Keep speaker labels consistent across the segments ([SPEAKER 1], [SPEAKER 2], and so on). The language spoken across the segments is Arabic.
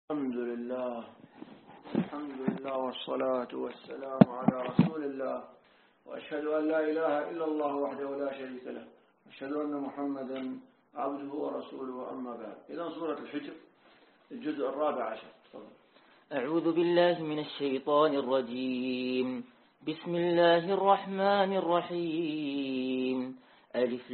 [SPEAKER 1] الحمد لله والصلاة والسلام على رسول الله، وأشهد أن لا إله إلا الله وحده لا شريك له، وأشهد أن محمدا عبده ورسوله، أما بعد. إذن سورة الحجر الجزء 14.
[SPEAKER 2] أعوذ بالله من الشيطان الرجيم. بسم الله الرحمن الرحيم. ألف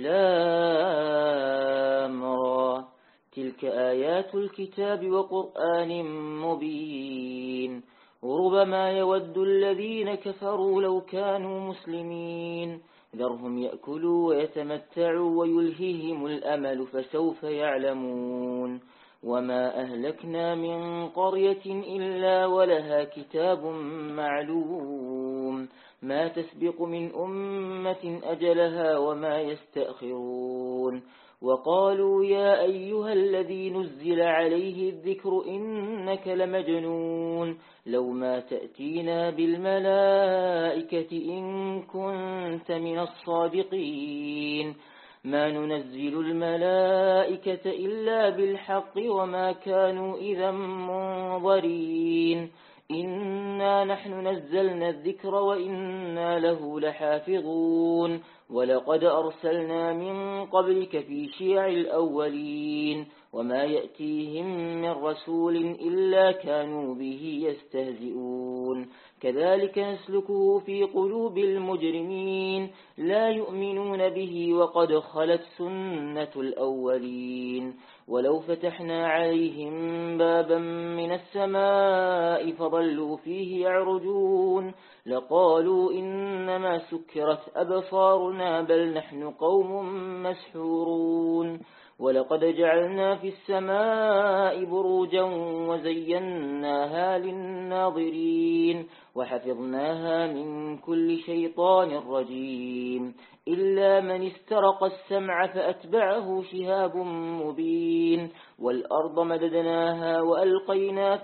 [SPEAKER 2] لام را. تلك آيات الكتاب وقرآن مبين. وربما يود الذين كفروا لو كانوا مسلمين. ذرهم يأكلوا ويتمتعوا ويلههم الأمل فسوف يعلمون. وما أهلكنا من قرية إلا ولها كتاب معلوم. ما تسبق من أمة أجلها وما يستأخرون. وقالوا يا أيها الذي نزل عليه الذكر إنك لمجنون. لو ما تأتينا بالملائكة إن كنت من الصادقين. ما ننزل الملائكة إلا بالحق وما كانوا إذا منظرين. إنا نحن نزلنا الذكر وإنا له لحافظون. ولقد أرسلنا من قبلك في شيع الأولين. وما يأتيهم من رسول إلا كانوا به يستهزئون. كذلك نسلكه في قلوب المجرمين. لا يؤمنون به وقد خلت سنة الأولين. ولو فتحنا عليهم بابا من السماء فظلوا فيه يعرجون لقالوا إنما سكرت أبصارنا بل نحن قوم مسحورون. ولقد جعلنا في السماء بروجا وزيناها للناظرين وحفظناها من كل شيطان رجيم إلا من استرق السمع فأتبعه شهاب مبين. والأرض مددناها وألقينا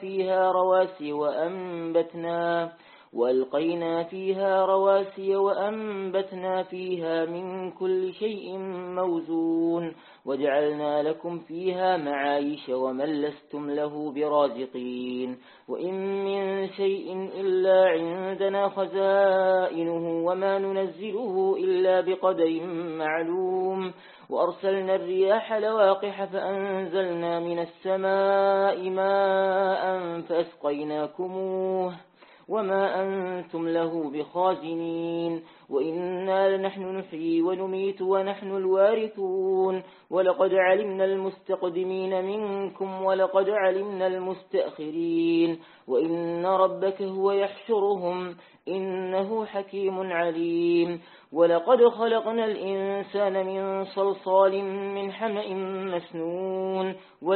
[SPEAKER 2] فيها رواسي وأنبتنا فيها من كل شيء موزون. وجعلنا لكم فيها معايش ومن لستم له برازقين. وإن من شيء إلا عندنا خزائنه وما ننزله إلا بقدر معلوم. وأرسلنا الرياح لواقح فأنزلنا من السماء ماء فأسقيناكموه وما أنتم له بخازنين. وإنا لنحن نحيي ونميت ونحن الوارثون. ولقد علمنا المستقدمين منكم ولقد علمنا المستأخرين. وإن ربك هو يحشرهم إنه حكيم عليم. ولقد خلقنا الإنسان من صلصال من حمأ مسنون.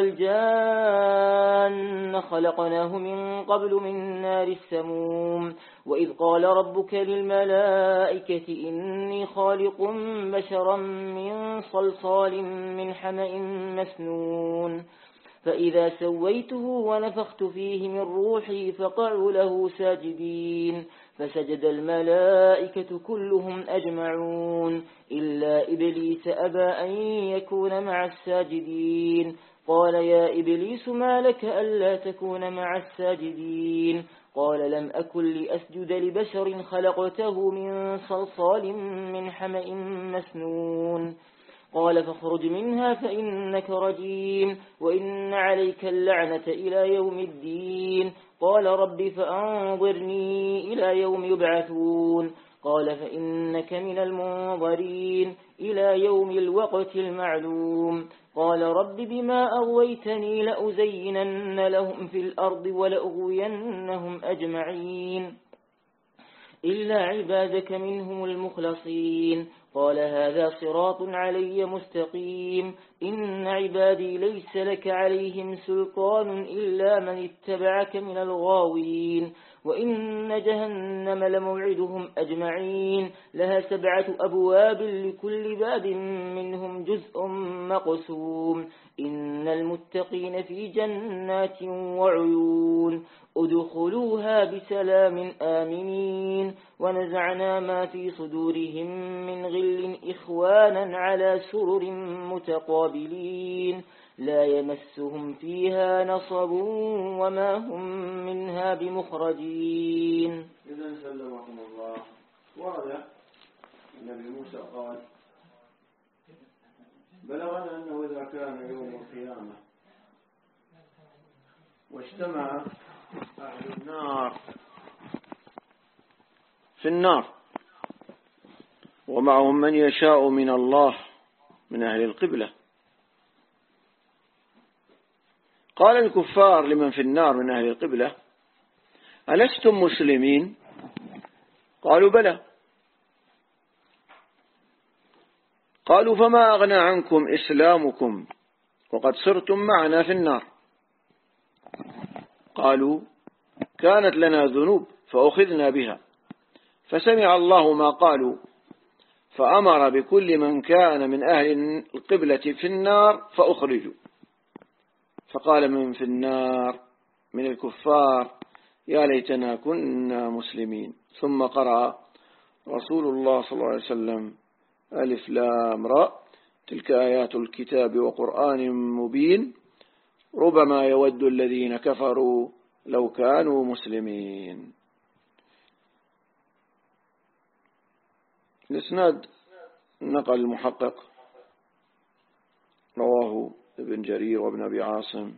[SPEAKER 2] والجان خلقناه من قبل من نار السموم. وإذ قال ربك للملائكة إني خالق بشرا من صلصال من حمأ مسنون. فإذا سويته ونفخت فيه من روحي فقعوا له ساجدين. فسجد الملائكة كلهم أجمعون إلا إبليس أبى أن يكون مع الساجدين. قال يا إبليس ما لك ألا تكون مع الساجدين؟ قال لم أكن لأسجد لبشر خلقته من صلصال من حمأ مسنون. قال فاخرج منها فإنك رجيم وإن عليك اللعنة إلى يوم الدين. قال رب فأنظرني إلى يوم يبعثون. قال فإنك من المنظرين إلى يوم الوقت المعلوم. قال رب بما أغويتني لأزينن لهم في الأرض ولأغوينهم أجمعين إلا عبادك منهم المخلصين. قال هذا صراط علي مستقيم. إن عبادي ليس لك عليهم سلطان إلا من اتبعك من الغاوين. وإن جهنم لموعدهم أجمعين. لها 7 أبواب لكل باب منهم جزء مقسوم. إن المتقين في جنات وعيون. ادخلوها بسلام آمنين. ونزعنا ما في صدورهم من غل إخوانا على سرر متقابلين. لا يمسهم فيها نصب وما هم منها بمخرجين.
[SPEAKER 1] إذن سلمكم الله. واضح النبي موسى قال بلغنا أنه إذا كان يوم القيامة واجتمع أهل النار في النار ومعهم من يشاء من الله من أهل القبلة، قال الكفار لمن في النار من أهل القبلة ألستم مسلمين؟ قالوا بلى. قالوا فما أغنى عنكم إسلامكم وقد صرتم معنا في النار؟ قالوا كانت لنا ذنوب فأخذنا بها فسمع الله ما قالوا فأمر بكل من كان من أهل القبلة في النار فأخرجوا. فقال من في النار من الكفار يا ليتنا كنا مسلمين. ثم قرأ رسول الله صلى الله عليه وسلم ألف لام راء تلك آيات الكتاب وقرآن مبين ربما يود الذين كفروا لو كانوا مسلمين. الإسناد نقل المحقق رواه ابن جرير وابن أبي عاصم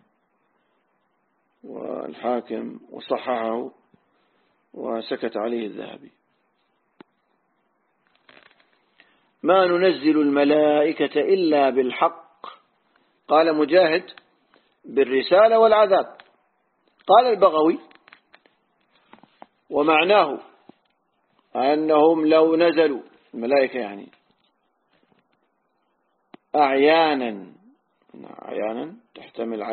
[SPEAKER 1] والحاكم وصححه وسكت عليه الذهبي. ما ننزل الملائكة إلا بالحق. قال مجاهد بالرسالة والعذاب. قال البغوي ومعناه أنهم لو نزلوا الملائكة يعني أعيانا تحتمل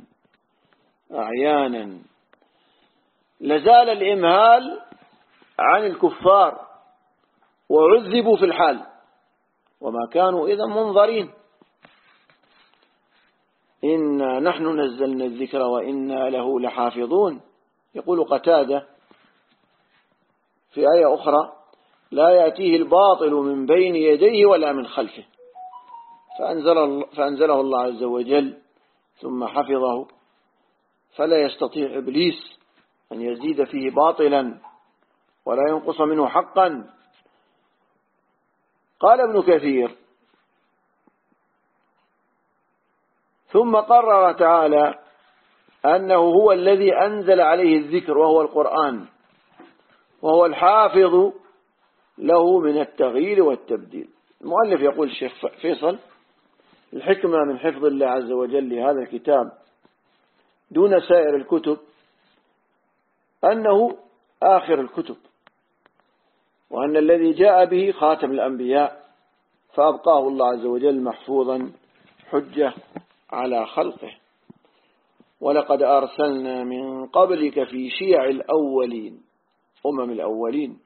[SPEAKER 1] أعيانا لزال الإمهال عن الكفار وعذبوا في الحال وما كانوا إذا منظرين. إنا نحن نزلنا الذكر وإنا له لحافظون. يقول قتادة في آية أخرى لا يأتيه الباطل من بين يديه ولا من خلفه. فأنزله الله عز وجل ثم حفظه فلا يستطيع إبليس أن يزيد فيه باطلا ولا ينقص منه حقا. قال ابن كثير ثم قرر تعالى أنه هو الذي أنزل عليه الذكر وهو القرآن وهو الحافظ له من التغيير والتبديل. المؤلف يقول الشيخ فيصل الحكمة من حفظ الله عز وجل لهذا الكتاب دون سائر الكتب أنه آخر الكتب وأن الذي جاء به خاتم الأنبياء فأبقاه الله عز وجل محفوظا حجة على خلقه. ولقد أرسلنا من قبلك في شيع الأولين الأولين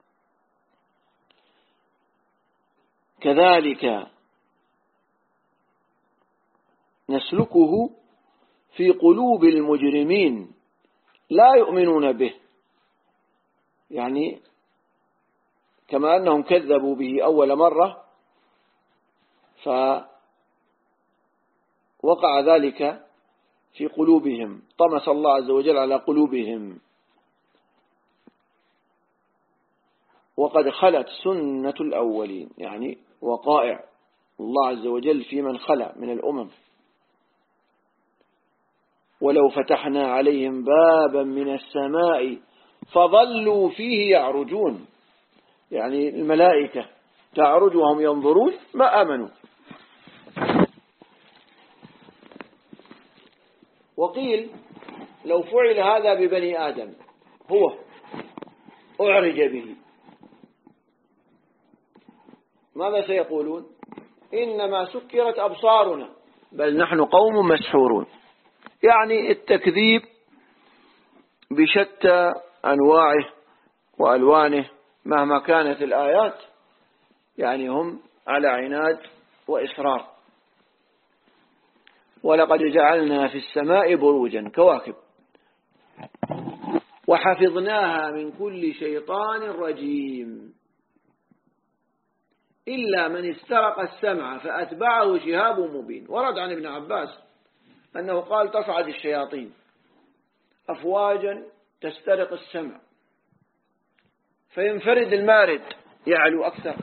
[SPEAKER 1] كذلك نسلكه في قلوب المجرمين لا يؤمنون به. يعني كما أنهم كذبوا به أول مرة فوقع ذلك في قلوبهم طمس الله عز وجل على قلوبهم. وقد خلت سنة الأولين يعني وقائع الله عز وجل في من خلى من الأمم. ولو فتحنا عليهم بابا من السماء فظلوا فيه يعرجون يعني الملائكة تعرج وهم ينظرون ما آمنوا. وقيل لو فعل هذا ببني آدم هو أعرج به ماذا سيقولون؟ إنما سكرت أبصارنا بل نحن قوم مسحورون. يعني التكذيب بشتى أنواعه وألوانه مهما كانت الآيات يعني هم على عناد وإصرار. ولقد جعلنا في السماء بروجا كواكب وحفظناها من كل شيطان رجيم. إلا من استرق السمع فأتبعه شهاب مبين. ورد عن ابن عباس أنه قال تصعد الشياطين أفواجا تسترق السمع، فينفرد المارد يعلو أكثر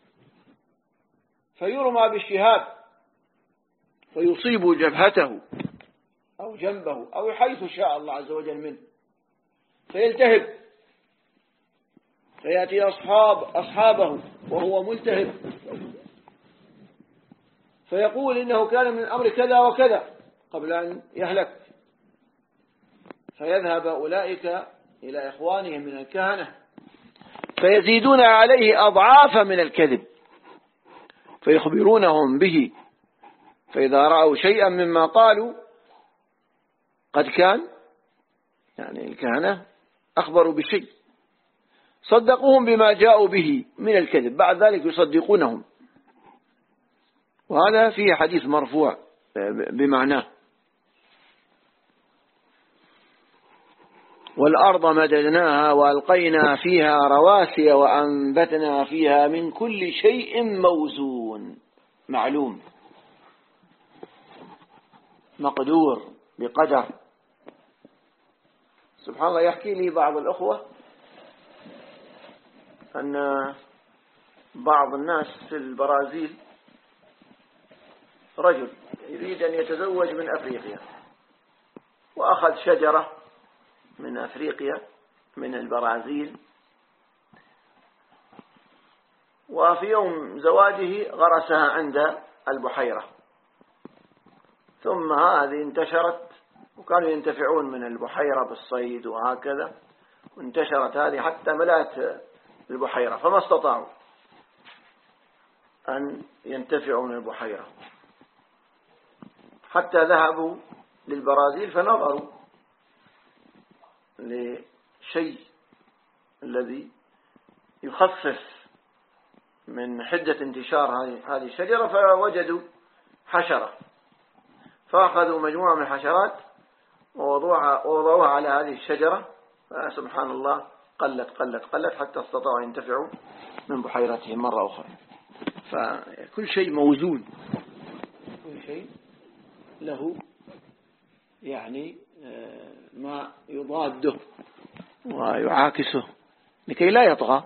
[SPEAKER 1] فيرمى بالشهاب فيصيب جبهته أو جنبه أو حيث شاء الله عز وجل منه، فيلتهب فيأتي أصحابه وهو ملتهب فيقول إنه كان من الأمر كذا وكذا قبل أن يهلك، فيذهب أولئك إلى إخوانهم من الكهنة فيزيدون عليه أضعافا من الكذب فيخبرونهم به، فإذا رأوا شيئا مما قالوا قد كان، يعني الكهنة أخبروا بشيء، صدقوهم بما جاءوا به من الكذب، بعد ذلك يصدقونهم. وهذا فيه حديث مرفوع بمعناه. والأرض مددناها وألقينا فيها رواسي وأنبتنا فيها من كل شيء موزون، معلوم مقدور بقدر. سبحان الله، يحكي لي بعض الأخوة أن بعض الناس في البرازيل رجل يريد أن يتزوج من أفريقيا، وأخذ شجرة من أفريقيا من البرازيل، وفي يوم زواجه غرسها عند البحيرة، ثم هذه انتشرت وكانوا ينتفعون من البحيرة بالصيد وهكذا، وانتشرت هذه حتى ملأت البحيرة، فما استطاعوا أن ينتفعوا من البحيرة حتى ذهبوا للبرازيل فنظروا لشيء الذي يخفف من حدة انتشار هذه الشجرة، فوجدوا حشرة، فأخذوا مجموعة من الحشرات ووضعوها على هذه الشجرة، فسبحان الله قلت حتى استطاعوا أن ينتفعوا من بحيرتهم مرة أخرى. فكل شيء موزون، كل شيء له يعني ما يضاده ويعاكسه لكي لا يطغى.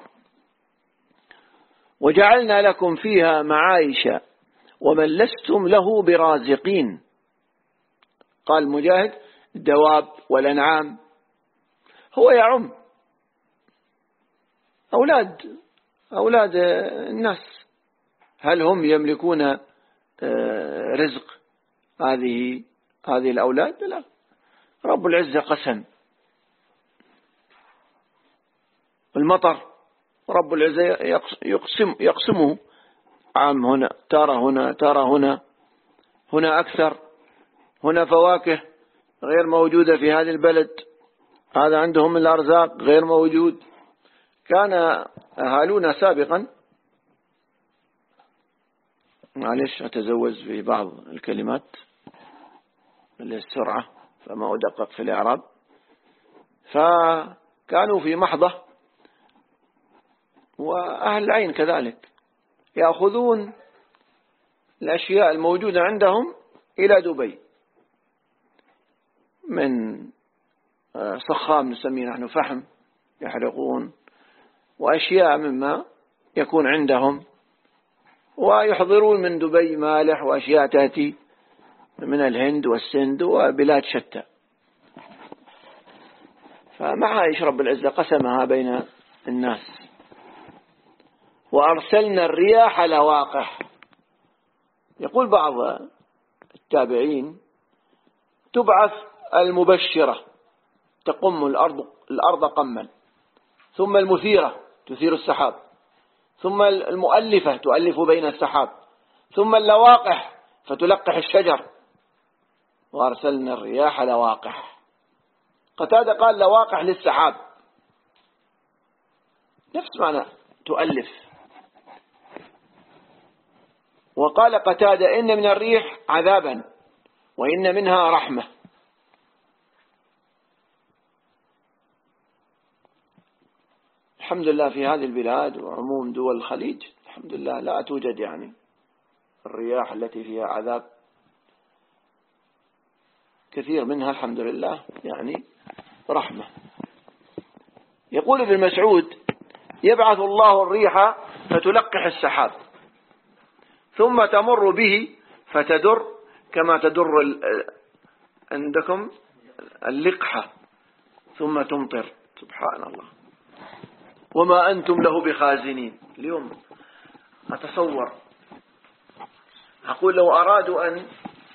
[SPEAKER 1] وجعلنا لكم فيها معايش ومن لستم له برازقين. قال مجاهد الدواب والأنعام، هو يعم أولاد الناس، هل هم يملكون رزق هذه الأولاد؟ لا، رب العزة قسم. المطر رب العزة يقسمه، عام هنا ترى هنا أكثر، هنا فواكه غير موجودة في هذه البلد، هذا عندهم الأرزاق غير موجود. كان أهالونا سابقا، معلش أتزوج في بعض الكلمات للسرعة فما أدقق في الإعراب، فكانوا في محضة، وأهل العين كذلك يأخذون الأشياء الموجودة عندهم إلى دبي من صخام نسميه نحن فحم يحرقون، وأشياء مما يكون عندهم، ويحضرون من دبي مالح وأشياء تأتي من الهند والسند وبلاد شتى. فمعايش رب العزة قسمها بين الناس. وأرسلنا الرياح لواقح. يقول بعض التابعين تبعث المبشرة تقم الأرض قما، ثم المثيرة تثير السحاب، ثم المؤلفة تؤلف بين السحاب، ثم اللواقح فتلقح الشجر. وأرسلنا الرياح لواقح. قتادة قال لواقح للسحاب، نفس معنى تؤلف. وقال قتادة إن من الريح عذابا وإن منها رحمة. الحمد لله في هذه البلاد وعموم دول الخليج الحمد لله لا توجد يعني الرياح التي فيها عذاب، كثير منها الحمد لله يعني رحمة. يقول ابن مسعود يبعث الله الريح فتلقح السحاب ثم تمر به فتدر كما تدر عندكم اللقحة ثم تمطر. سبحان الله. وما أنتم له بخازنين. اليوم أتصور أقول لو أرادوا أن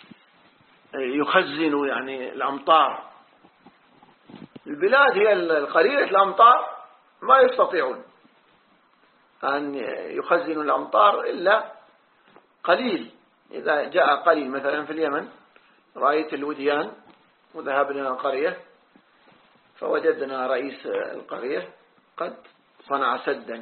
[SPEAKER 1] يخزنوا يعني الأمطار، البلاد هي القليلة الأمطار ما يستطيعون أن يخزنوا الأمطار إلا قليل. إذا جاء قليل مثلا في اليمن رأيت الوديان وذهبنا القرية فوجدنا رئيس القرية قد صنع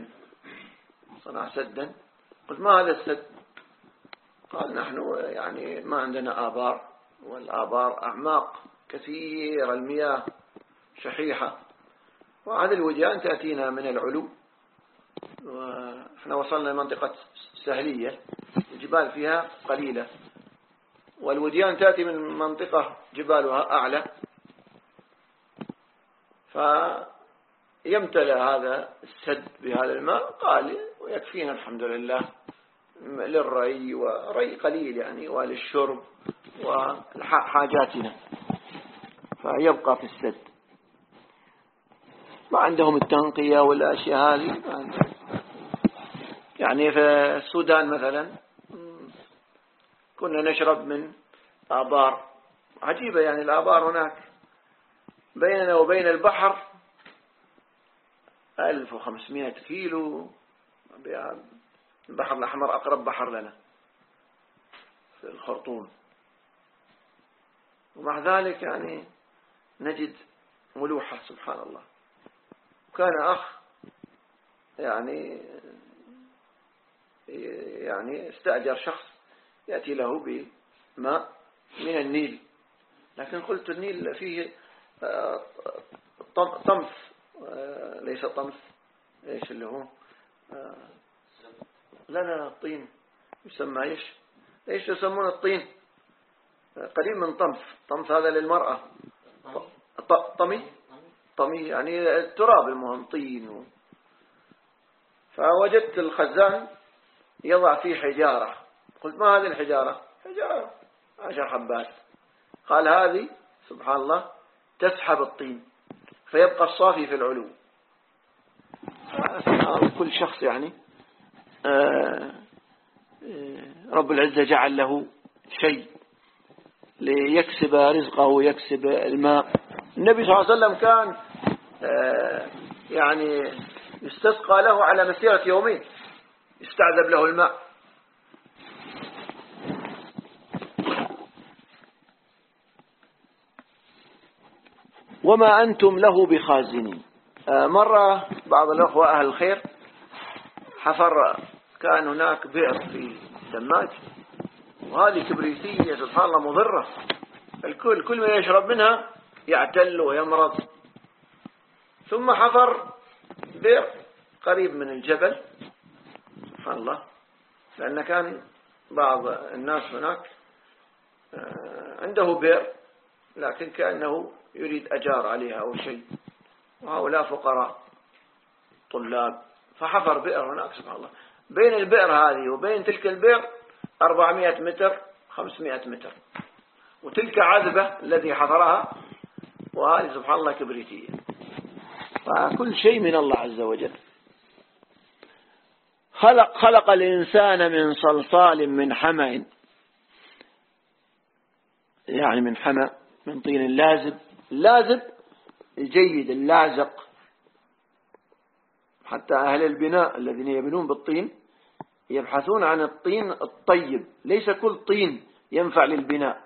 [SPEAKER 1] سدا. قلت ما هذا السد؟ قال نحن يعني ما عندنا آبار، والآبار أعماق كثير، المياه شحيحة، وهذه الوديان تأتينا من العلو، وإحنا وصلنا لمنطقة سهلية الجبال فيها قليلة، والوديان تأتي من منطقة جبالها أعلى، فيمتلئ هذا السد بهذا الماء. قال ويكفينا الحمد لله للري، وري قليل يعني، وللشرب وحاجاتنا، فيبقى في السد. ما عندهم التنقية والأشياء هذه ما عندهم. يعني في السودان مثلا كنا نشرب من آبار عجيبة، يعني الآبار هناك بيننا وبين البحر 1500 كيلو. البحر الأحمر أقرب بحر لنا في الخرطوم، ومع ذلك يعني نجد ملوحة. سبحان الله. كان أخ يعني استأجر شخص يأتي له بماء من النيل، لكن قلت النيل فيه طمث، ليس طمث، ايش اللي هو لا الطين يسمى ايش يسمون الطين؟ قريب من طمث هذا للمرأة. طمي يعني التراب، المهم طين. فوجدت الخزان يضع فيه حجارة. قلت ما هذه الحجارة؟ حجارة 10 حبات. قال هذه سبحان الله تسحب الطين فيبقى الصافي في العلو. كل شخص يعني رب العزة جعل له شيء ليكسب رزقه ويكسب الماء. النبي صلى الله عليه وسلم كان يعني يستسقى له على مسيرة يومين، يستعذب له الماء. وما أنتم له بخازنين. مرة بعض الأخوة أهل الخير حفر، كان هناك بئر في دماج، وهذه كبريتية سبحان الله مضرة. الكل كل ما يشرب منها يعتل ويمرض. ثم حفر بئر قريب من الجبل سبحان الله، لأن كان بعض الناس هناك عنده بئر لكن كأنه يريد أجار عليها أو شيء، وهؤلاء فقراء طلاب، فحفر بئر هناك سبحان الله. بين البئر هذه وبين تلك البئر 400 متر 500 متر، وتلك عذبة الذي حفرها، وهذه سبحان الله كبريتية. فكل شيء من الله عز وجل. خلق الإنسان من صلصال من حمأ، يعني من حمأ من طين اللازب الجيد اللازق. حتى أهل البناء الذين يبنون بالطين يبحثون عن الطين الطيب، ليس كل طين ينفع للبناء.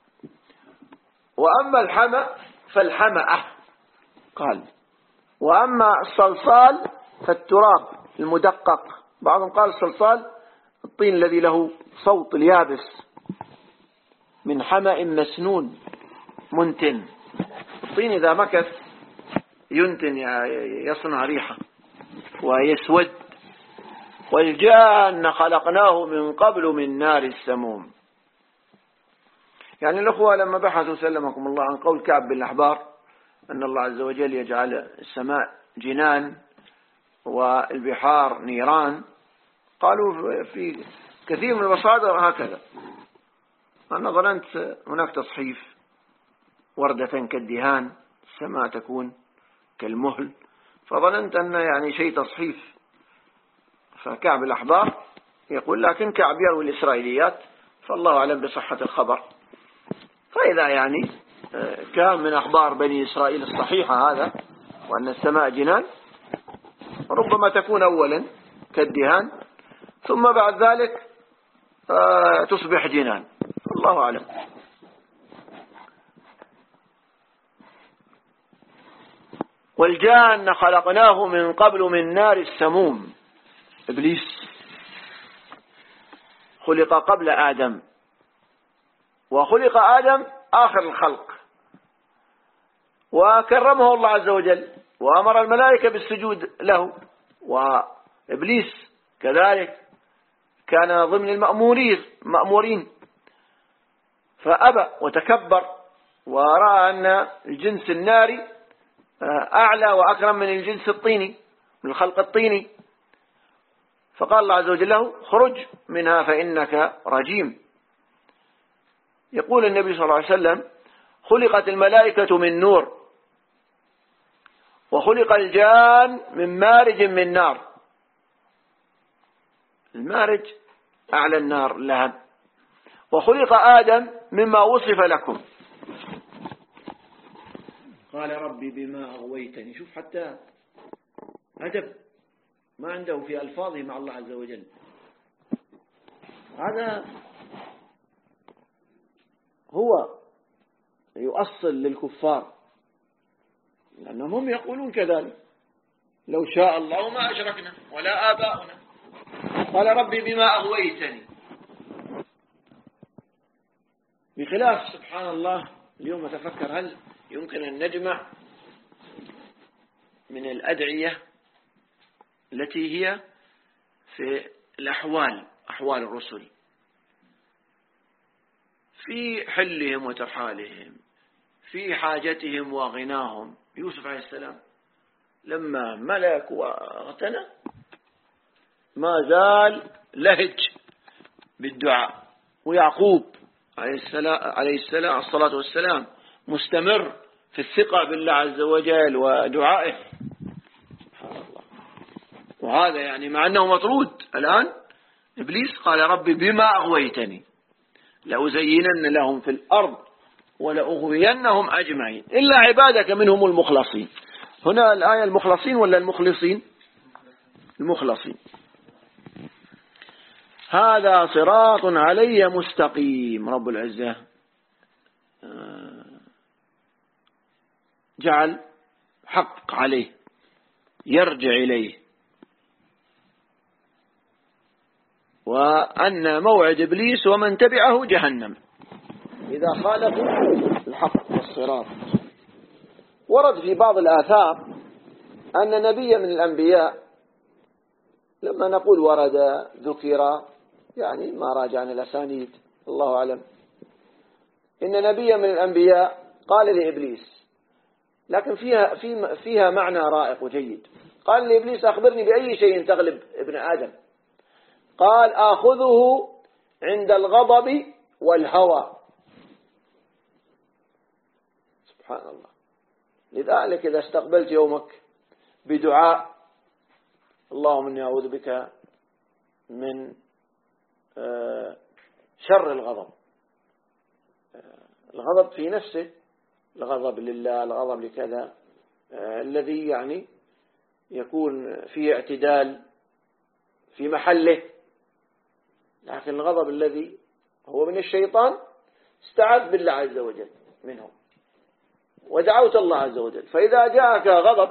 [SPEAKER 1] وأما الحمأ فالحمأة قال، وأما الصلصال فالتراب المدقق. بعضهم قال الصلصال الطين الذي له صوت اليابس، من حمأ مسنون منتن. الطين إذا مكث ينتن، يصنع ريحة ويسود والجان خلقناه من قبل من نار السموم. يعني الأخوة لما بحثوا سلمكم الله عن قول كعب بن الأحبار أن الله عز وجل يجعل السماء جنان والبحار نيران، قالوا في كثير من المصادر هكذا. أنا ظننت هناك تصحيف وردة كالدهان، السماء تكون كالمهل، فظننت أن يعني شيء تصحيف. فكعب الأحبار يقول، لكن كعب يروي الإسرائيليات فالله أعلم بصحة الخبر. فإذا يعني كان من أخبار بني إسرائيل الصحيحة هذا، وأن السماء جنان، ربما تكون أولا كالدهان ثم بعد ذلك تصبح جنان، الله أعلم. والجان خلقناه من قبل من نار السموم. إبليس خلق قبل آدم، وخلق آدم آخر الخلق، وكرمه الله عز وجل وأمر الملائكة بالسجود له، وإبليس كذلك كان ضمن المأمورين فأبى وتكبر، ورأى أن الجنس الناري أعلى وأكرم من الجنس الطيني، من الخلق الطيني، فقال الله عز وجل له: خرج منها فإنك رجيم. يقول النبي صلى الله عليه وسلم: خلقت الملائكة من نور، وخلق الجان من مارج من نار. المارج أعلى النار لهب. وخلق آدم مما وصف لكم. قال ربي بما أغويتني. شوف حتى أدب ما عنده في ألفاظه مع الله عز وجل. هذا هو يؤصل للكفار، لأنهم هم يقولون كذلك: لو شاء الله ما أشركنا ولا آباؤنا. قال ربي بما أغويتني. بخلاف سبحان الله، اليوم أتفكر هل يمكن أن نجمع من الأدعية التي هي في الأحوال، أحوال الرسل، في حلهم وترحالهم، في حاجتهم وغناهم. يوسف عليه السلام لما ملك واغتنى ما زال لهج بالدعاء، ويعقوب عليه الصلاة والسلام مستمر في الثقة بالله عز وجل ودعائه. وهذا يعني مع أنه مطرود الآن. إبليس قال ربي بما أغويتني لأزينن لهم في الأرض ولأغوينهم أجمعين إلا عبادك منهم المخلصين. هنا الآية المخلصين ولا المخلصين؟ المخلصين. هذا صراط علي مستقيم. رب العزة جعل حق عليه يرجع إليه، وأن موعد إبليس ومن تبعه جهنم إذا خالفوا الحق والصراط. ورد في بعض الآثار أن نبي من الأنبياء، لما نقول ورد ذكر يعني ما راجعنا الأسانيد الله أعلم، إن نبي من الأنبياء قال لإبليس، لكن فيها معنى رائق وجيد. قال لإبليس: أخبرني بأي شيء تغلب ابن آدم. قال: آخذه عند الغضب والهوى. سبحان الله. لذلك إذا استقبلت يومك بدعاء: اللهم إني أعوذ بك من شر الغضب. الغضب في نفسه، الغضب لله، الغضب لكذا، الذي يعني يكون فيه اعتدال في محله. لكن الغضب الذي هو من الشيطان استعذ بالله عز وجل منه ودعوت الله عز وجل. فإذا جاءك غضب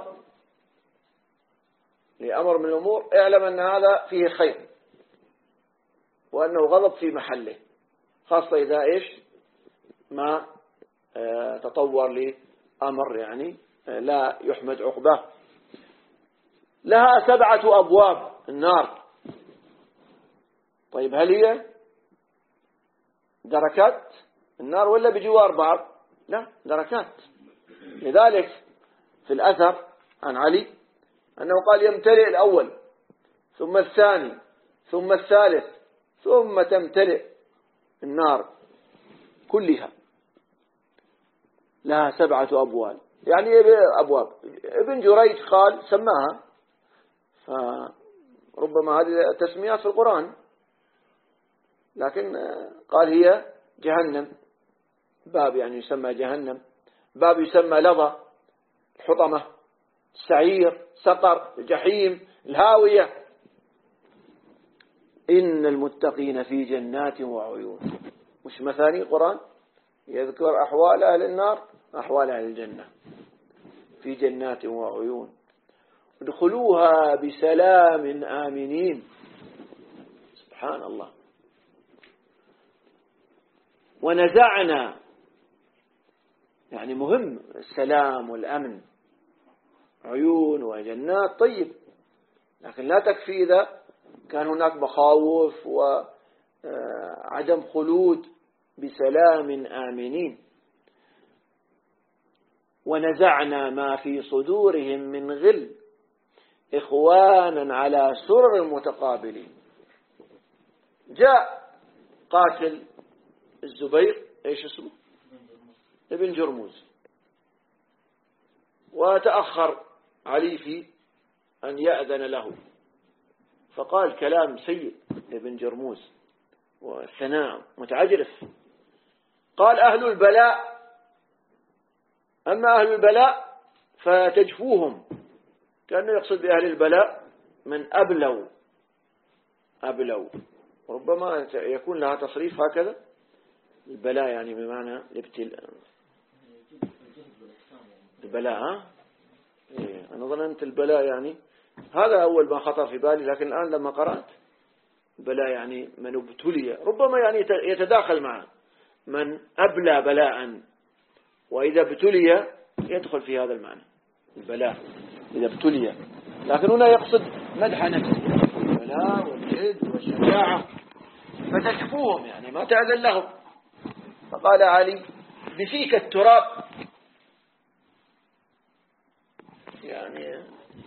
[SPEAKER 1] لأمر من الأمور اعلم أن هذا فيه خير، وأنه غضب في محله، خاصة إذا ما تطور لأمر يعني لا يحمد عقباه. لها 7 أبواب النار، طيب هل هي دركات النار ولا بجوار بعض؟ لا، دركات. لذلك في الأثر عن علي أنه قال يمتلئ الأول ثم الثاني ثم الثالث ثم تمتلئ النار كلها، لها 7 أبواب. يعني أبواب. ابن جريج قال سماها، فربما هذه تسميات في القرآن، لكن قال هي جهنم، باب يعني يسمى جهنم، باب يسمى لظى، الحطمة، السعير، سقر، الجحيم، الهاوية. إن المتقين في جنات وعيون. مش مثاني القرآن يذكر أحوال أهل النار، أحوال أهل الجنة، في جنات وعيون ادخلوها بسلام آمنين. سبحان الله. ونزعنا، يعني مهم السلام والأمن، عيون وجنات طيب، لكن لا تكفي إذا كان هناك مخاوف وعدم خلود. بسلام آمنين. ونزعنا ما في صدورهم من غل إخوانا على سرر متقابلين. جاء قاتل الزبير، ايش اسمه؟ ابن جرموز، وتأخر علي في أن يأذن له، فقال كلام سيء ابن جرموز والثناء متعجرف. قال أهل البلاء، أما أهل البلاء فتجفوهم، كأنه يقصد بأهل البلاء من أبلوا. ربما يكون لها تصريف هكذا، البلاء يعني بمعنى البلاء. إيه، أنا ظننت البلاء يعني هذا أول ما خطر في بالي، لكن الآن لما قرأت البلاء يعني من ابتلي، ربما يعني يتداخل معه من أبلى بلاء، وإذا ابتلي يدخل في هذا المعنى البلاء إذا ابتلي، لكن هنا يقصد مدح نفسه، البلاء والجد والشجاعة، فتكفوهم يعني ما تأذن لهم. فقال علي بفيك التراب، يعني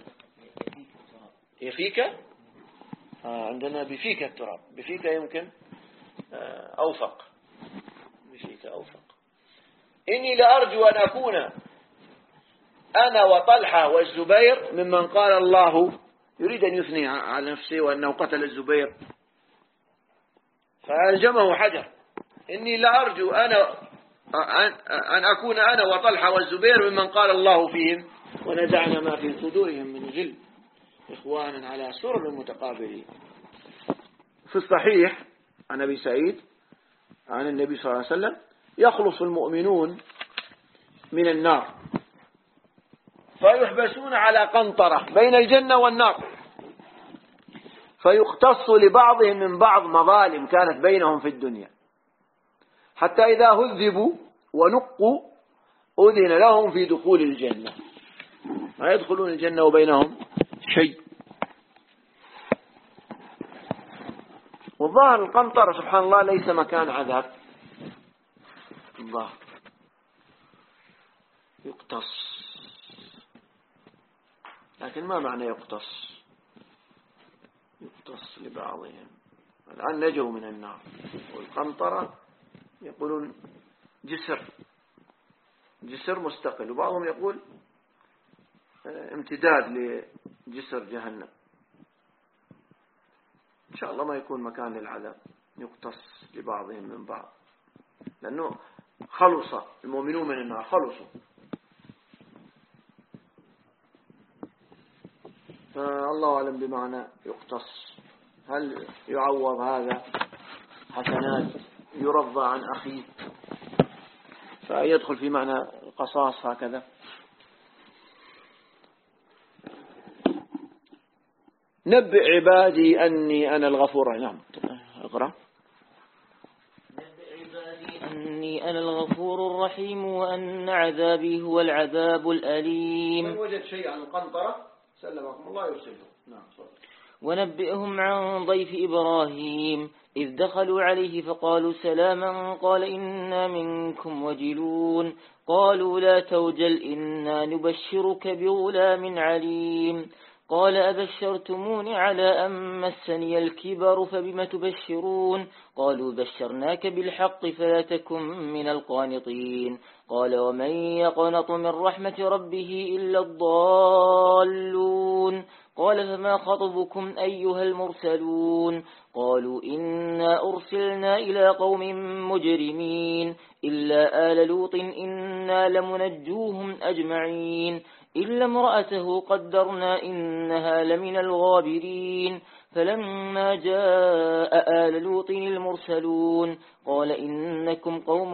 [SPEAKER 1] يفيك، عندنا بفيك التراب، بفيك يمكن أوفق، بفيك أوفق. إني لأرجو أن أكون أنا وطلحة والزبير ممن قال الله، يريد أن يثني على نفسه وأنه قتل الزبير، فألجمه حجر. إني لأرجو أن أكون أنا وطلحة والزبير ممن قال الله فيهم ونزعنا ما في صدورهم من غل إخوانا على سرر متقابلين. في الصحيح عن أبي سعيد عن النبي صلى الله عليه وسلم يخلص المؤمنون من النار فيحبسون على قنطرة بين الجنة والنار، فيقتص لبعضهم من بعض مظالم كانت بينهم في الدنيا، حتى إذا هذبوا ونقوا أذن لهم في دخول الجنة، ما يدخلون الجنة وبينهم شيء. والظاهر القنطرة سبحان الله ليس مكان عذاب، الله يقتص، لكن ما معنى يقتص؟ يقتص لبعضهم. الآن نجوا من النار، والقنطرة يقولون جسر مستقل، وبعضهم يقول امتداد لجسر جهنم. إن شاء الله ما يكون مكان للعذاب، يقتص لبعضهم من بعض، لأنه خلص المؤمنون من النار، خلصوا. فالله أعلم بمعنى يقتص، هل يعوض هذا حسنات يرضى عن أخيه فيدخل في معنى القصاص هكذا. نبئ عبادي أني أنا الغفور. نعم اقرأ.
[SPEAKER 2] نبئ عبادي أني أنا الغفور الرحيم وأن عذابي هو العذاب الأليم.
[SPEAKER 1] من وجد شيء عن القنطرة سلمكم الله يرسله. نعم.
[SPEAKER 2] ونبئهم عن ضيف إبراهيم إذ دخلوا عليه فقالوا سلاما قال إنا منكم وجلون قالوا لا توجل إنا نبشرك بغلام عليم قال أبشرتموني على أن مسني الكبر فبم تبشرون قالوا بشرناك بالحق فلا تكن من القانطين قال ومن يقنط من رحمة ربه إلا الضالون قال فما خطبكم أيها المرسلون قالوا إنا أرسلنا إلى قوم مجرمين إلا آل لوط إنا لمنجوهم أجمعين إلا امرأته قدرنا إنها لمن الغابرين فلما جاء آل لوط المرسلون قال إنكم قوم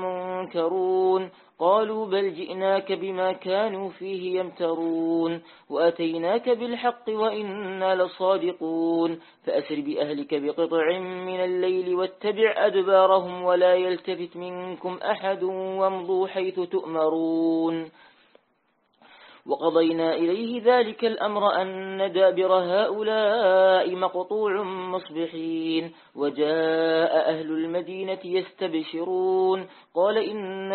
[SPEAKER 2] منكرون قالوا بل جئناك بما كانوا فيه يمترون وأتيناك بالحق وإنا لصادقون فأسر بأهلك بقطع من الليل واتبع أدبارهم ولا يلتفت منكم أحد وامضوا حيث تؤمرون وقضينا إليه ذلك الأمر أن دابر هؤلاء مقطوع مصبحين وجاء أهل المدينة يستبشرون قال إن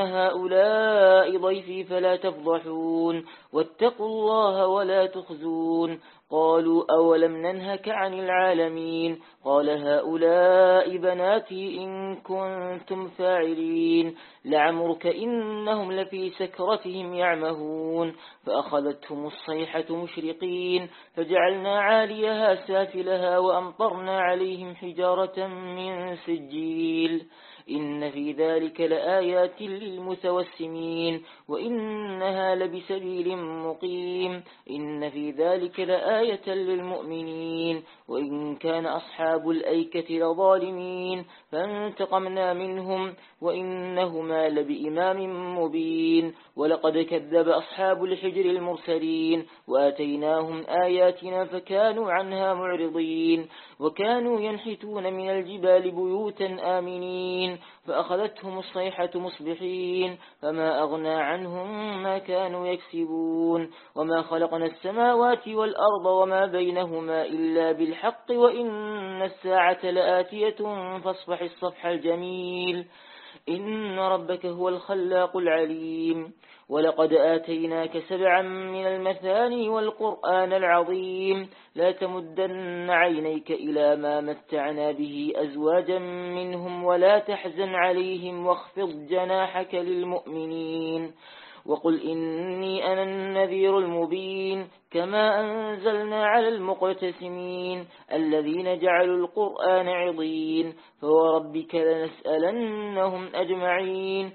[SPEAKER 2] هؤلاء ضيفي فلا تفضحون واتقوا الله ولا تخزون قالوا أولم ننهك عن العالمين قال هؤلاء بناتي إن كنتم فاعلين لعمرك إنهم لفي سكرتهم يعمهون فأخذتهم الصيحة مشرقين فجعلنا عاليها سافلها وأمطرنا عليهم حجارة من سجيل إن في ذلك لآيات للمتوسمين وإنها لبسبيل مقيم إن في ذلك لآية للمؤمنين وإن كان أصحاب الأيكة لظالمين فانتقمنا منهم وإنهما لبإمام مبين ولقد كذب أصحاب الحجر المرسلين وآتيناهم آياتنا فكانوا عنها معرضين وكانوا ينحتون من الجبال بيوتا آمنين فأخذتهم الصيحة مصبحين فما أغنى عنهم ما كانوا يكسبون وما خلقنا السماوات والأرض وما بينهما إلا بالحق وإن الساعة لآتية فاصفح الصفح الجميل إن ربك هو الخلاق العليم ولقد آتيناك 7 من المثاني والقرآن العظيم لا تمدن عينيك إلى ما متعنا به أزواجا منهم ولا تحزن عليهم واخفض جناحك للمؤمنين وقل إني أنا النذير المبين كما أنزلنا على المقتسمين الذين جعلوا القرآن عضين فوربك لنسألنهم أجمعين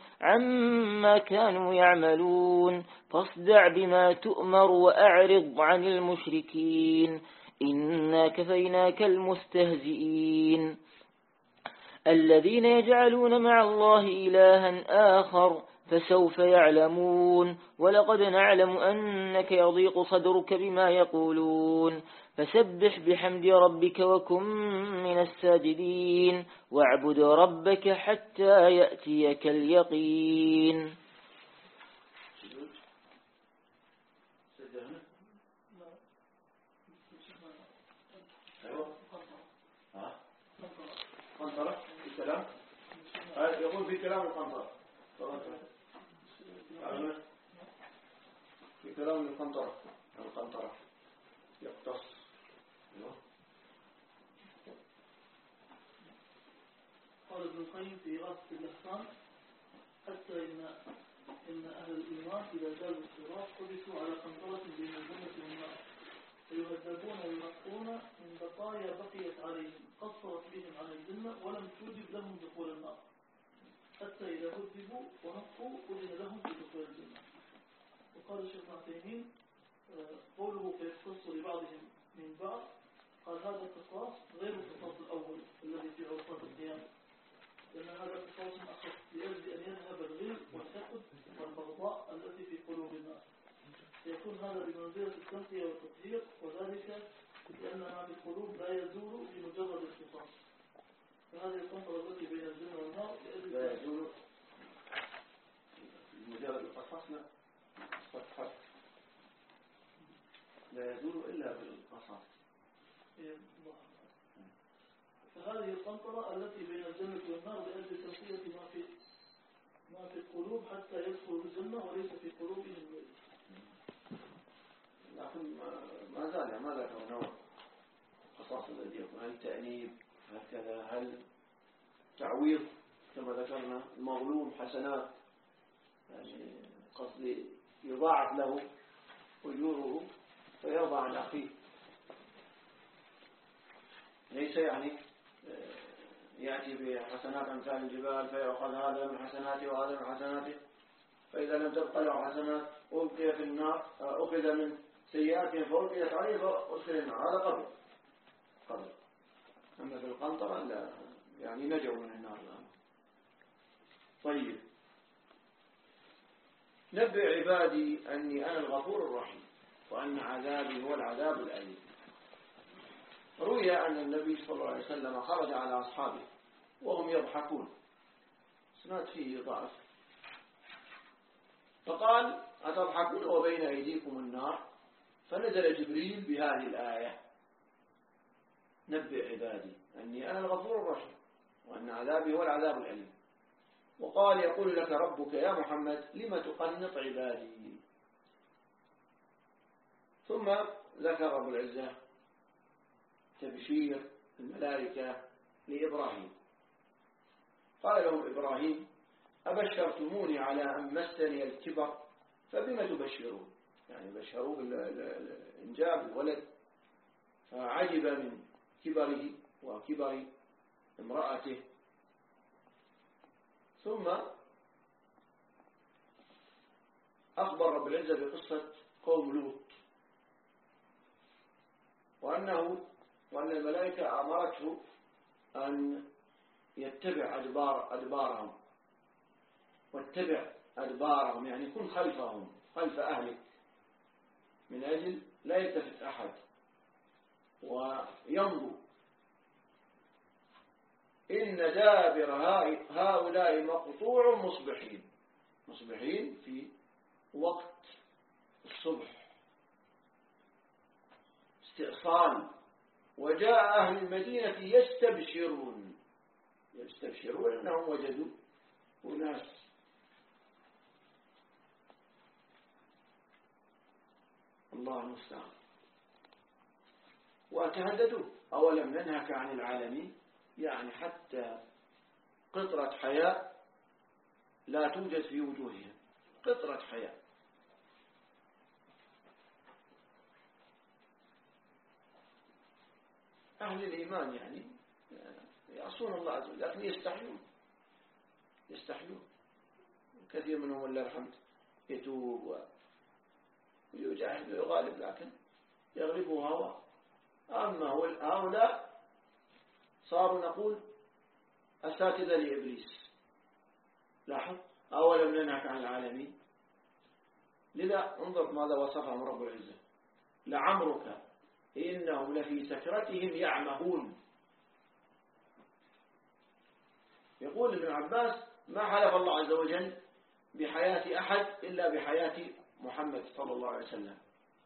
[SPEAKER 2] عما كانوا يعملون فاصدع بما تؤمر وأعرض عن المشركين إنا كفيناك المستهزئين الذين يجعلون مع الله إلها آخر فسوف يعلمون ولقد نعلم أنك يضيق صدرك بما يقولون فسبح بحمد ربك وكن من الساجدين واعبد ربك حتى يأتيك اليقين.
[SPEAKER 1] يقول في كلام القنطرة في كلام القنطرة يقتص
[SPEAKER 3] قال ابن القيم في غاثة الإحسان حتى إن أهل الإيمان إذا جاءوا الصراط حبسوا على قنطرة بين الجنة والنار فيهذبون وينقون من بقايا بقيت عليهم قصرت بهم عن الجنة ولم توجب لهم دخول النار حتى إذا هذبوا ونقوا أذن لهم في دخول الجنة. وقال الشيخ ابن عثيمين قوله فيختص لبعضهم من بعض قال هذا القصاص غير القصاص الأول الذي في عرفات القيامة لأن هذا قصاص أخف لأجل أن يذهب الغل والحقد والبغضاء التي في قلوب الناس سيكون هذا بمنزلة التنقية والتطهير وذلك لأن ما في القلوب لا يزول بمجرد القصاص فهذه القنطرة التي بين الجنة والنار
[SPEAKER 1] لا يزول بمجرد القصاص لا يزول إلا بالقصاص
[SPEAKER 3] فهذه القنطرة التي بين الجنة والنار لأجل تسوية ما في القلوب حتى يدخلوا الجنة وليس في قلوبهم غير.
[SPEAKER 1] لكن ما زال ما ذكر نوع خصائص الذي يكون، هل تأنيب هكذا، هل تعويض كما ذكرنا، المظلوم حسنات، يعني قصدي يضاعف له أجوره فيرضى عن أخيه، ليس يعني يأتي بحسنات أمثال الجبال فيأخذ هذا من حسناته وهذا من حسناته، فإذا لم تبق له حسنات ألقي في النار، أخذ من سيئاتهم فألقيت عليه فأدخل النار، هذا قبل. أما في القنطرة لا، يعني نجوا من النار الآن. طيب، نبئ عبادي أني أنا الغفور الرحيم وأن عذابي هو العذاب الأليم. روي أن النبي صلى الله عليه وسلم خرج على أصحابه وهم يضحكون، سمعت فيه ضعف، فقال أتضحكون وبين أيديكم النار؟ فنزل جبريل بهذه الآية: نبئ عبادي أني أنا الغفور الرحيم وأن عذابي هو العذاب الأليم. وقال يقول لك ربك يا محمد لم تقنط عبادي. ثم ذكر رب العزة تبشير الملائكة لإبراهيم، قال لهم إبراهيم أبشرتموني على أن مسني الكبر فبما تبشرون، يعني بشروه بالإنجاب الولد، فعجب من كبره وكبر امرأته. ثم أخبر رب العزة بقصة قوم لوط، وأن الملائكة أمرته أن يتبع أدبارهم، واتبع أدبارهم يعني يكون خلفهم خلف أهلك، من أجل لا يلتفت أحد ويمضوا. إن دابر هؤلاء مقطوع مصبحين في وقت الصبح استئصال. وجاء أهل المدينة يستبشرون أنهم وجدوا أناس الله المستعان وتهددوا أولم ننهك عن العالمين، يعني حتى قطرة حياة لا توجد في وجوههم، قطرة حياة. أهل الإيمان يعني يعصون الله عز وجل لكن يستحيون. كثير منهم والله الحمد يتوب ويجاهد ويغالب، لكن يغلبه هوى. أما هؤلاء صاروا نقول أساتذة لإبليس. لاحظ أولم ننهك عن العالمين. لذا انظر ماذا وصفهم رب العزة: لعمرك إنهم لفي سكرتهم يعمهون. يقول ابن عباس ما حلف الله عز وجل بحياة أحد إلا بحياة محمد صلى الله عليه وسلم،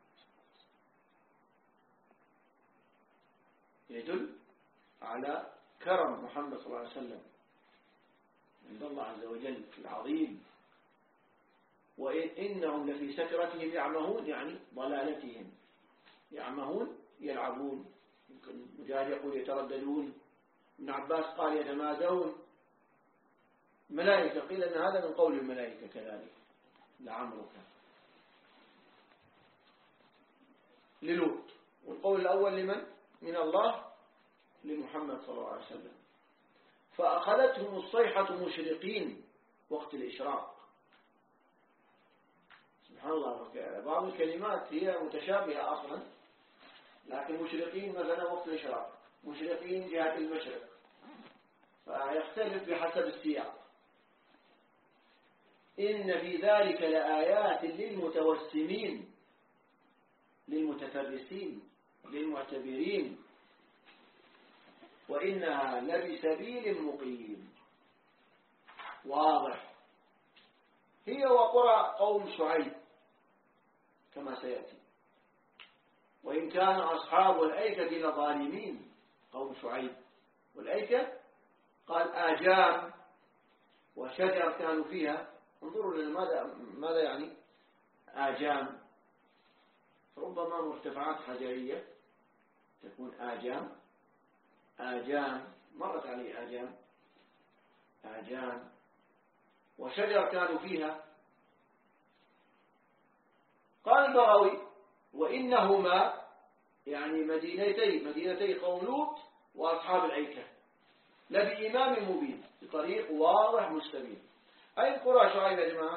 [SPEAKER 1] يدل على كرم محمد صلى الله عليه وسلم عند الله عز وجل العظيم. وإنهم لفي سكرتهم يعمهون يعني ضلالتهم، يعمهون يلعبون، يمكن مجاهد يقول يترددون، ابن عباس قال يتمادون. ملائكة قيل أن هذا من قول الملائكة كذلك. لعمرك للوط، والقول الأول لمن؟ من الله لمحمد صلى الله عليه وسلم. فأخذتهم الصيحة مشرقين وقت الإشراق. سبحان الله، بعض الكلمات هي متشابهة أصلا، لكن مشرقين مثلا وقت الإشراق، مشرقين جهة المشرق، فيختلف بحسب السياق. إن في ذلك لآيات للمتوسمين للمتفرسين للمعتبرين وإنها لبسبيل مقيم. واضح. هي وقرى قوم شعيب كما سيأتي. وإن كان أصحاب الأيكة لظالمين قوم شعيب. والأيكة قال آجام وشجر كانوا فيها. انظروا ماذا يعني آجام. ربما مرتفعات حجرية تكون آجام مرت عليه آجام وشجر كانوا فيها. قال البغوي وإنهما يعني مدينتي قوم لوط وأصحاب الأيكة لبإمام مبين بطريق واضح مستبين. أي قرى شعيب يا جماعة؟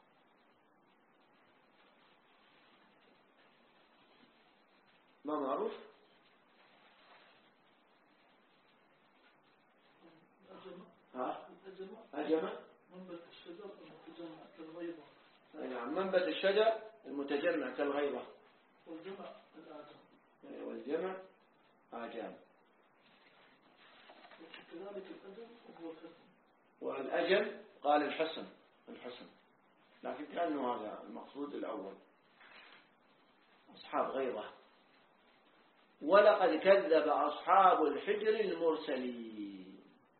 [SPEAKER 1] ما معروف؟ أجمع
[SPEAKER 3] منبت الشجر المتجمع كالغيظة.
[SPEAKER 1] نعم منبت الشجر المتجمع كالغيظة.
[SPEAKER 3] والجمع الآجام.
[SPEAKER 1] والجمع آجام.
[SPEAKER 3] وكذلك الأجم وهو الحسن.
[SPEAKER 1] والأجم قال الحسن لكن كأنه هذا المقصود الأول أصحاب غيظة. ولقد كذب أصحاب الحجر المرسلين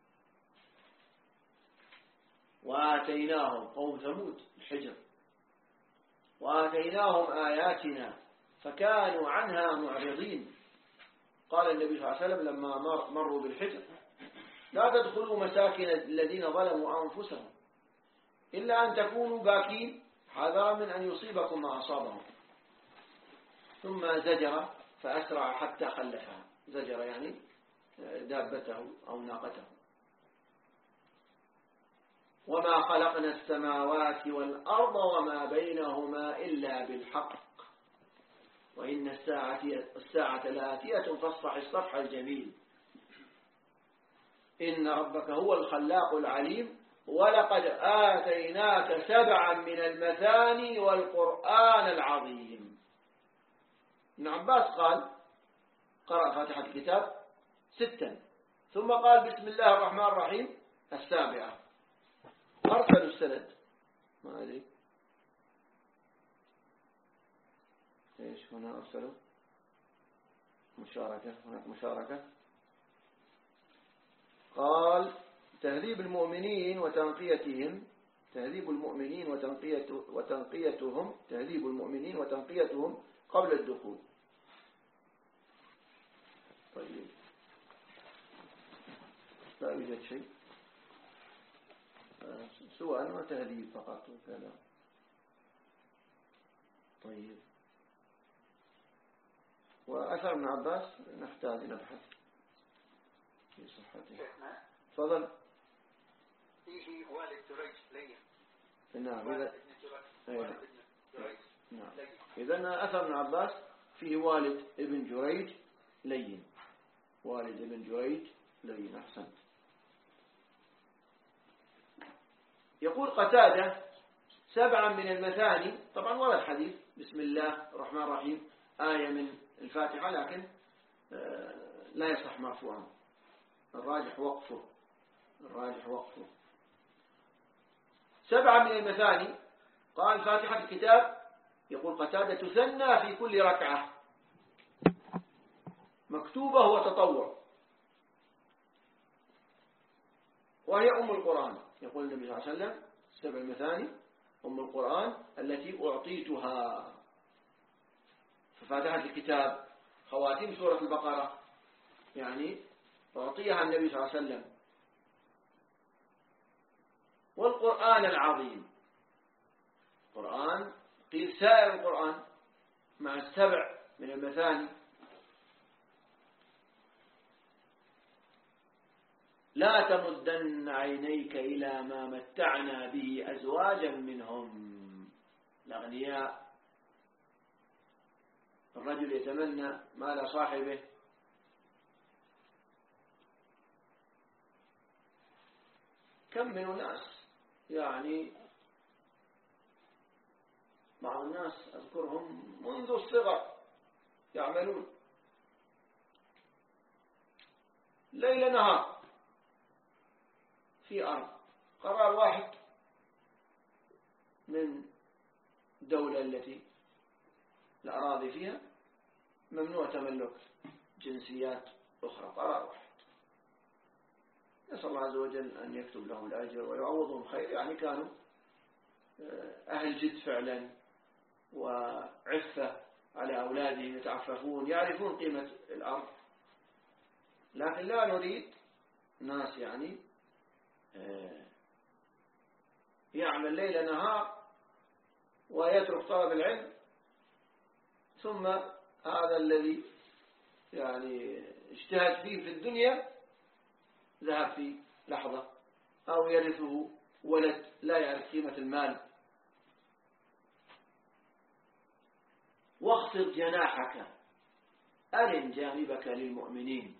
[SPEAKER 1] وآتيناهم قوم ثمود الحجر وآتيناهم آياتنا فكانوا عنها معرضين. قال النبي صلى الله عليه وسلم لما مروا بالحجر لا تدخلوا مساكن الذين ظلموا أنفسهم إلا أن تكونوا باكين حذرا من أن يصيبكم ما أصابهم. ثم زجر فأسرع حتى خلفها. زجر يعني دابته أو ناقته. وما خلقنا السماوات والأرض وما بينهما إلا بالحق وإن الساعة لآتية فاصفح الصفح الجميل إن ربك هو الخلاق العليم ولقد آتيناك 7 من المثاني والقرآن العظيم. ابن عباس قال قرأ فاتحة الكتاب 6 ثم قال بسم الله الرحمن الرحيم 7. أرسلوا السند ما أدري إيش هنا أرسلوا هناك مشاركة. قال تهذيب المؤمنين وتنقيتهم تهذيب المؤمنين وتنقيتهم قبل الدخول. طيب لا يوجد شيء سواء وتهذيب فقط وكذا. طيب وأثر ابن عباس نحتاج نبحث في صحته. تفضل.
[SPEAKER 4] فيه والد جريج لين.
[SPEAKER 1] نعم إذا أثر ابن عباس فيه والد ابن جريج لين. أحسنت. يقول قتادة 7 من المثاني. طبعا ورد حديث بسم الله الرحمن الرحيم آية من الفاتحة لكن لا يصح مرفوعا. الراجح وقفه. 7 من المثاني. قال فاتحة الكتاب يقول قتادة تثنى في كل ركعة مكتوبة وتطوع وهي أم القرآن. يقول النبي صلى الله عليه وسلم 7 المثاني أم القرآن التي أعطيتها. ففاتحة الكتاب خواتيم سورة البقرة يعني أعطيها النبي صلى الله عليه وسلم. والقرآن العظيم القرآن قيل سائر القرآن مع 7 من المثاني. لا تمدن عينيك إلى ما متعنا به أزواجا منهم. الأغنياء الرجل يتمنى مال صاحبه كم من الناس يعني بعض الناس أذكرهم منذ الصغر يعملون ليل نهار في أرض. قرار واحد من الدولة التي الأراضي فيها ممنوع تملك جنسيات أخرى، قرار واحد. نسأل الله عز وجل أن يكتب لهم الأجر ويعوضهم خير. يعني كانوا أهل جد فعلا وعفة على أولادهم، يتعففون، يعرفون قيمة الأرض. لكن لا نريد ناس يعني يعمل ليل نهار ويترك طلب العلم، ثم هذا الذي يعني اجتهد فيه في الدنيا ذهب في لحظة، أو يرثه ولد لا يعرف قيمة المال. واخفض جناحك أرن جانبك للمؤمنين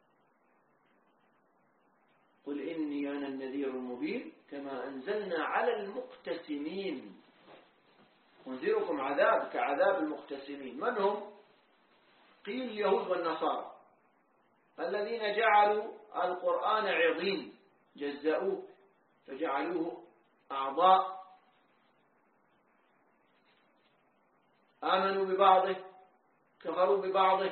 [SPEAKER 1] قل إني أنا النذير المبين كما أنزلنا على المقتسمين أنذركم عذاب كعذاب المقتسمين. من هم؟ قيل اليهود والنصارى الذين جعلوا القرآن عظيم، جزأوه فجعلوه أعضاء، آمنوا ببعضه كفروا ببعضه.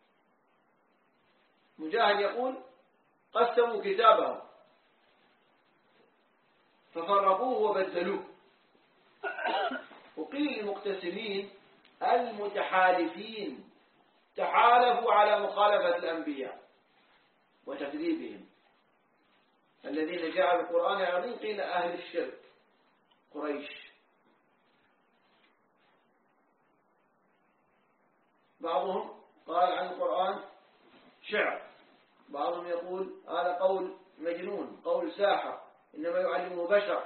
[SPEAKER 1] مجاهد يقول قسموا كتابه ففرقوه وبدلوه. وقيل المقتسمين المتحالفين، تحالفوا على مخالفة الأنبياء وتكذيبهم. الذين جعلوا القرآن عظيم قيل أهل الشرك قريش. بعضهم قال عن القرآن شعر، بعضهم يقول هذا قول مجنون، قول ساحر، إنما يعلمه بشر.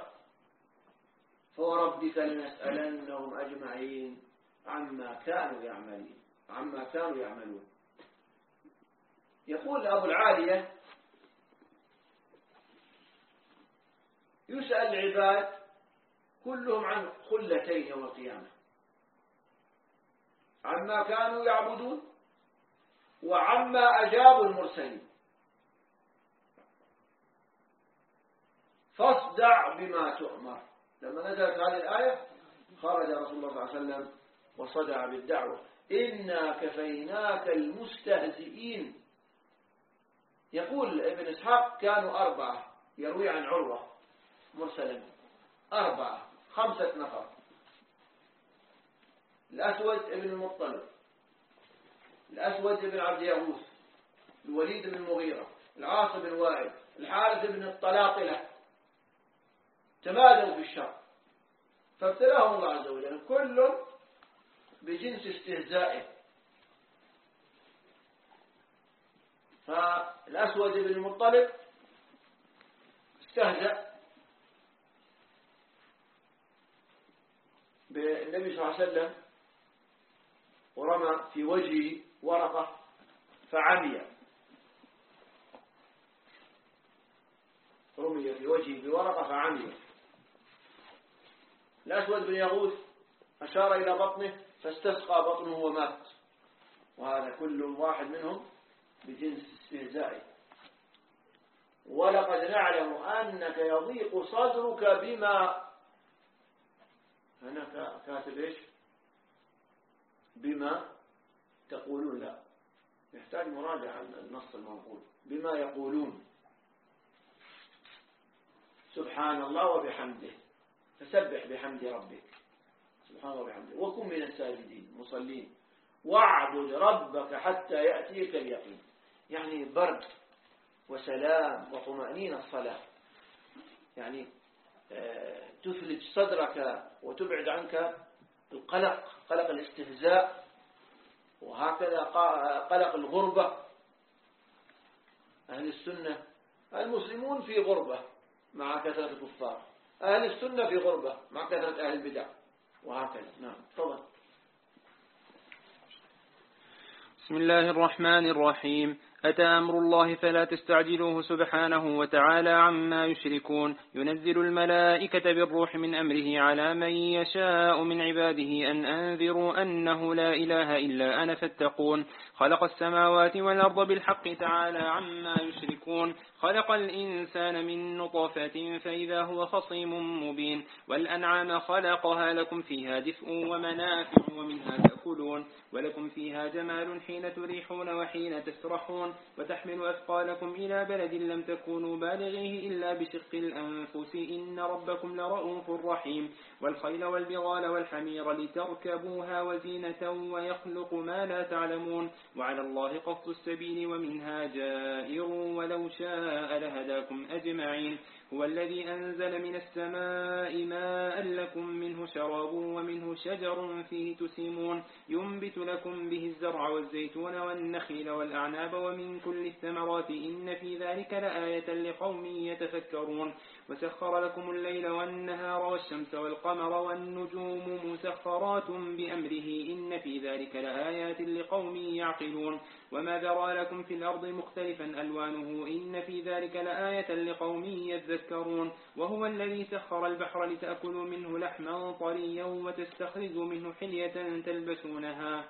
[SPEAKER 1] فوربك لنسألنهم أجمعين عما كانوا يعملون. يقول أبو العالية يسأل العباد كلهم عن خلتين يوم القيامة، عما كانوا يعبدون وعما أجابوا المرسلين. فاصدع بما تؤمر. لما نزلت هذه الآية خرج رسول الله صلى الله عليه وسلم وصدع بالدعوة. إنا كفيناك المستهزئين. يقول ابن إسحاق كانوا 4، يروي عن عروة مرسلا 5 نفر: الأسود ابن المطلب، الأسود ابن عبد يغوث، الوليد بن المغيرة، العاص بن وائل، الحارث بن الطلاقلة. تمادوا في الشر فابتلاهم الله عز وجل كل بجنس استهزائه. فالأسود بن المطلب استهزأ بالنبي صلى الله عليه وسلم ورمى في وجهه ورقة فعمي، رمي في وجهه بورقة فعمي. الأسود بن يغوث أشار إلى بطنه فاستسقى بطنه ومات. وهذا كل واحد منهم بجنس استهزائه. ولقد نعلم أنك يضيق صدرك بما، هنا كاتب إيش؟ بما تقولون. لا، يحتاج مراجعة النص المنقول. بما يقولون. سبحان الله وبحمده، فسبح بحمد ربك سبحان الله وبحمده وكن من الساجدين مصلين واعبد ربك حتى يأتيك اليقين. يعني برد وسلام وطمأنينة الصلاة، يعني تثلج صدرك وتبعد عنك القلق، قلق الاستهزاء، وهكذا قلق الغربة. أهل السنة المسلمون في غربة مع كثرة الكفار، أهل السنة في غربة مع كثرة أهل البدع، وهكذا. نعم، تفضل.
[SPEAKER 5] بسم الله الرحمن الرحيم. أتى أمر الله فلا تستعجلوه سبحانه وتعالى عما يشركون. ينزل الملائكة بالروح من أمره على من يشاء من عباده أن أنذروا أنه لا إله إلا أنا فاتقون. خلق السماوات والأرض بالحق تعالى عما يشركون. خلق الإنسان من نطفة فإذا هو خصيم مبين. والأنعام خلقها لكم فيها دفء ومنافع ومنها تأكلون. تحملون ولكم فيها جمال حين تريحون وحين تسرحون وتحمل أثقالكم إلى بلد لم تكونوا بالغيه إلا بشق الأنفس إن ربكم لرؤوف رحيم والخيل والبغال والحمير لتركبوها وزينة ويخلق ما لا تعلمون وعلى الله قصد السبيل ومنها جائر ولو شاء لهداكم أجمعين هو الذي أنزل من السماء ماء لكم منه شراب ومنه شجر فيه تسيمون ينبت لكم به الزرع والزيتون والنخيل والأعناب ومن كل الثمرات إن في ذلك لآية لقوم يتفكرون وسخر لكم الليل والنهار والشمس والقمر والنجوم مسخرات بأمره إن في ذلك لآيات لقوم يعقلون وما ذرى لكم في الأرض مختلفا ألوانه إن في ذلك لآية لقوم يذكرون وهو الذي سخر البحر لتأكلوا منه لحما طريا وتستخرجوا منه حلية تلبسونها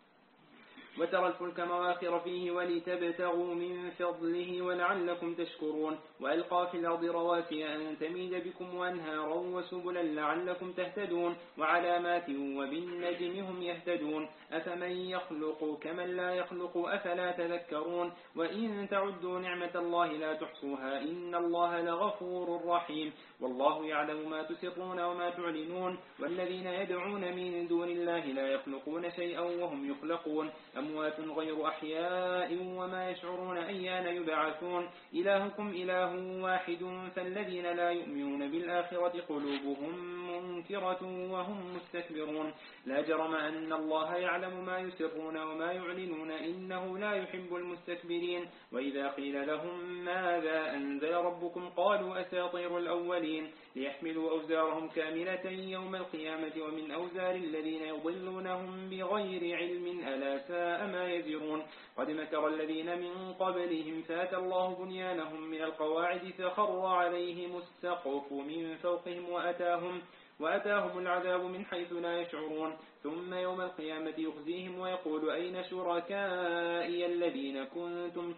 [SPEAKER 5] وترى الفلك مواخر فيه ولتبتغوا من فضله ولعلكم تشكرون وألقى في الأرض رواسي أن تميد بكم وأنهارا وسبلا لعلكم تهتدون وعلامات وبالنجم هم يهتدون أفمن يخلق كمن لا يخلق أفلا تذكرون وإن تعدوا نعمة الله لا تحصوها إن الله لغفور رحيم والله يعلم ما تسرون وما تعلنون والذين يدعون من دون الله لا يخلقون شيئا وهم يخلقون أموات غير أحياء وما يشعرون أيان يبعثون إلهكم إله واحد فالذين لا يؤمنون بالآخرة قلوبهم منكرة وهم مستكبرون لا جرم أن الله يعلم ما يسرون وما يعلنون إنه لا يحب المستكبرين وإذا قيل لهم ماذا أنزل ربكم قالوا أساطير الأولين ليحملوا أوزارهم كاملة يوم القيامة ومن أوزار الذين يضلونهم بغير علم ألا ساء ما يزرون قد مكر الذين من قبلهم فات الله بنيانهم من القواعد فخر عليهم السقف من فوقهم وأتاهم العذاب من حيث لا يشعرون ثم يوم القيامة يخزيهم ويقول أين شركائي الذين كنتم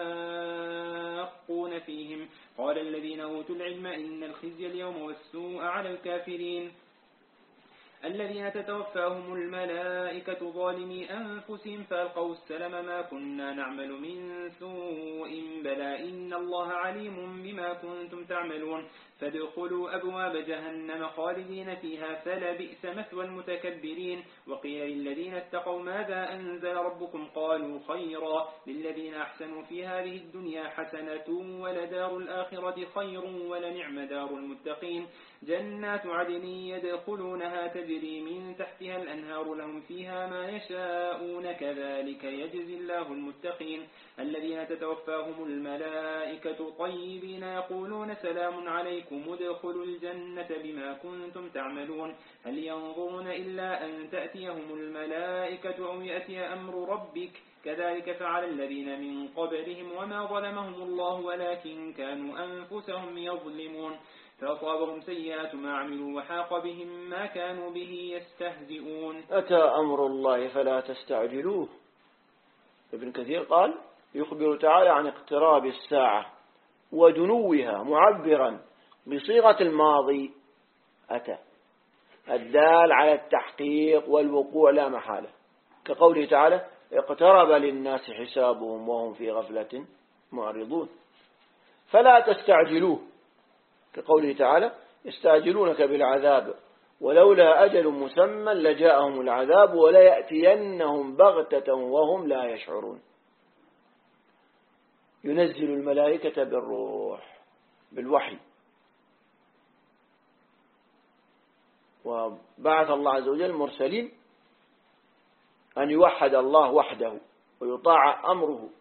[SPEAKER 5] تشاقون فيهم قال الذين أوتوا العلم إن الخزي اليوم والسوء على الكافرين الذين تتوفاهم الملائكة ظالمي أنفسهم فألقوا السلم ما كنا نعمل من سوء بلى إن الله عليم بما كنتم تعملون فادخلوا أبواب جهنم خالدين فيها فلبئس مثوى المتكبرين وقيل للذين اتقوا ماذا أنزل ربكم قالوا خيرا للذين أحسنوا في هذه الدنيا حسنة ولدار الآخرة خير ولنعم دار المتقين جنات عدن يدخلونها تجري من تحتها الأنهار لهم فيها ما يشاءون كذلك يجزي الله المتقين الذين تتوفاهم الملائكة طيبين يقولون سلام عليكم ادخلوا الجنة بما كنتم تعملون هل ينظرون إلا أن تأتيهم الملائكة أو يأتي أمر ربك كذلك فعل الذين من قبلهم وما ظلمهم الله ولكن كانوا أنفسهم يظلمون فأصابهم سيئات ما عملوا وحاق بهم ما كانوا به يستهزئون
[SPEAKER 1] أتى أمر الله فلا تستعجلوه ابن كثير قال يخبر تعالى عن اقتراب الساعة ودنوها معبرا بصيغة الماضي أتى الدال على التحقيق والوقوع لا محالة كقوله تعالى اقترب للناس حسابهم وهم في غفلة معرضون فلا تستعجلوه كقوله تعالى يستعجلونك بالعذاب ولولا أجل مسمى لجاءهم العذاب ولا يأتينهم بغتة وهم لا يشعرون ينزل الملائكة بالروح بالوحي وبعث الله عز وجل مرسلين أن يوحد الله وحده ويطاع أمره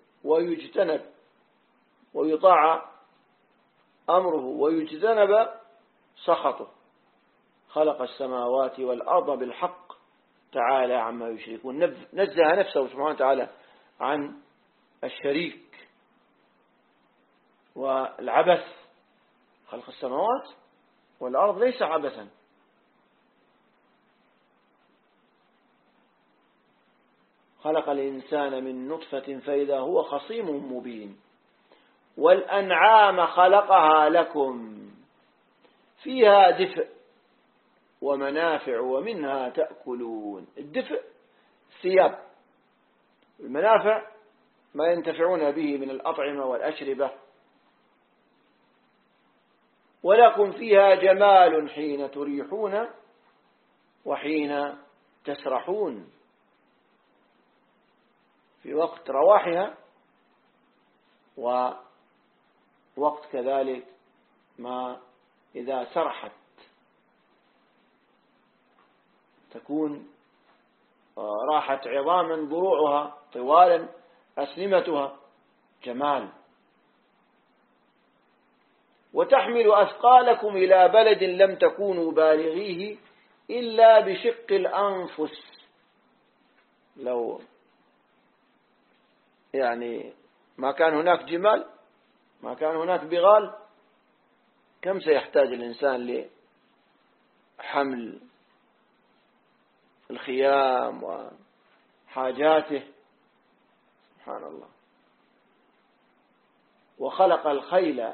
[SPEAKER 1] ويجتنب سخطه خلق السماوات والأرض بالحق تعالى عما يشركون نزه نفسه سبحانه وتعالى عن الشريك والعبث خلق السماوات والأرض ليس عبثا خلق الإنسان من نطفة فإذا هو خصيم مبين والأنعام خلقها لكم فيها دفء ومنافع ومنها تأكلون الدفء الثياب. المنافع ما ينتفعون به من الأطعمة والأشربة. ولكم فيها جمال حين تريحون وحين تسرحون، في وقت رواحها ووقت كذلك ما إذا سرحت تكون راحت عظاما ضروعها طوالا أسنمتها، جمال. وتحمل أثقالكم إلى بلد لم تكونوا بالغيه إلا بشق الأنفس. لو يعني ما كان هناك جمال، ما كان هناك بغال، كم سيحتاج الإنسان لحمل الخيام وحاجاته؟ سبحان الله. وخلق الخيل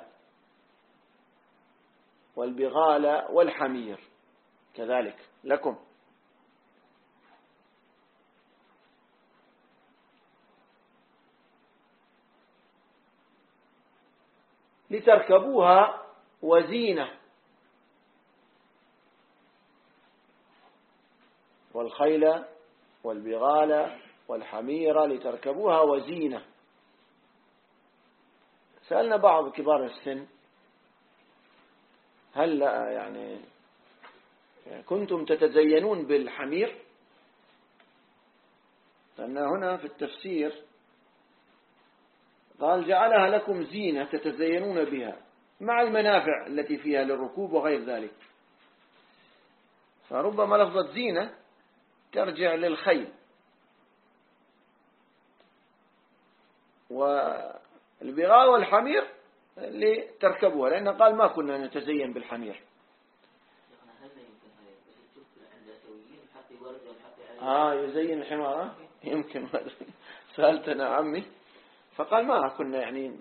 [SPEAKER 1] والبغال والحمير كذلك لكم. لتركبوها وزينة. والخيل والبغال والحمير لتركبوها وزينة. سألنا بعض كبار السن: هل يعني كنتم تتزينون بالحمير؟ لأن هنا في التفسير قال: جعلها لكم زينة تتزينون بها مع المنافع التي فيها للركوب وغير ذلك. فربما لفظة زينة ترجع للخيل، والبغال والحمير لتركبوها، لأنه قال: ما كنا نتزين بالحمير. يزين الحمار. يمكن سألتنا عمي فقال: ما كنا يعني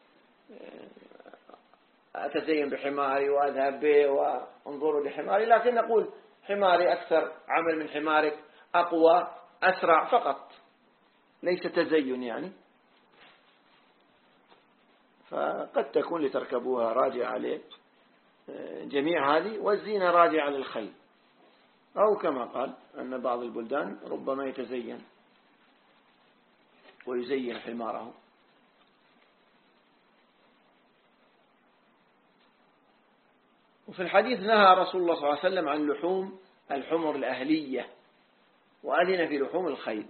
[SPEAKER 1] أتزين بحماري وأذهب به وانظروا لحماري، لكن نقول حماري أكثر عمل من حمارك، أقوى أسرع فقط، ليس تزين يعني. فقد تكون لتركبوها راجعة عليه جميع هذه، والزينة راجعة للخيل، أو كما قال أن بعض البلدان ربما يتزين ويزين حماره. وفي الحديث نهى رسول الله صلى الله عليه وسلم عن لحوم الحمر الأهلية، وأذن في لحوم الخيل.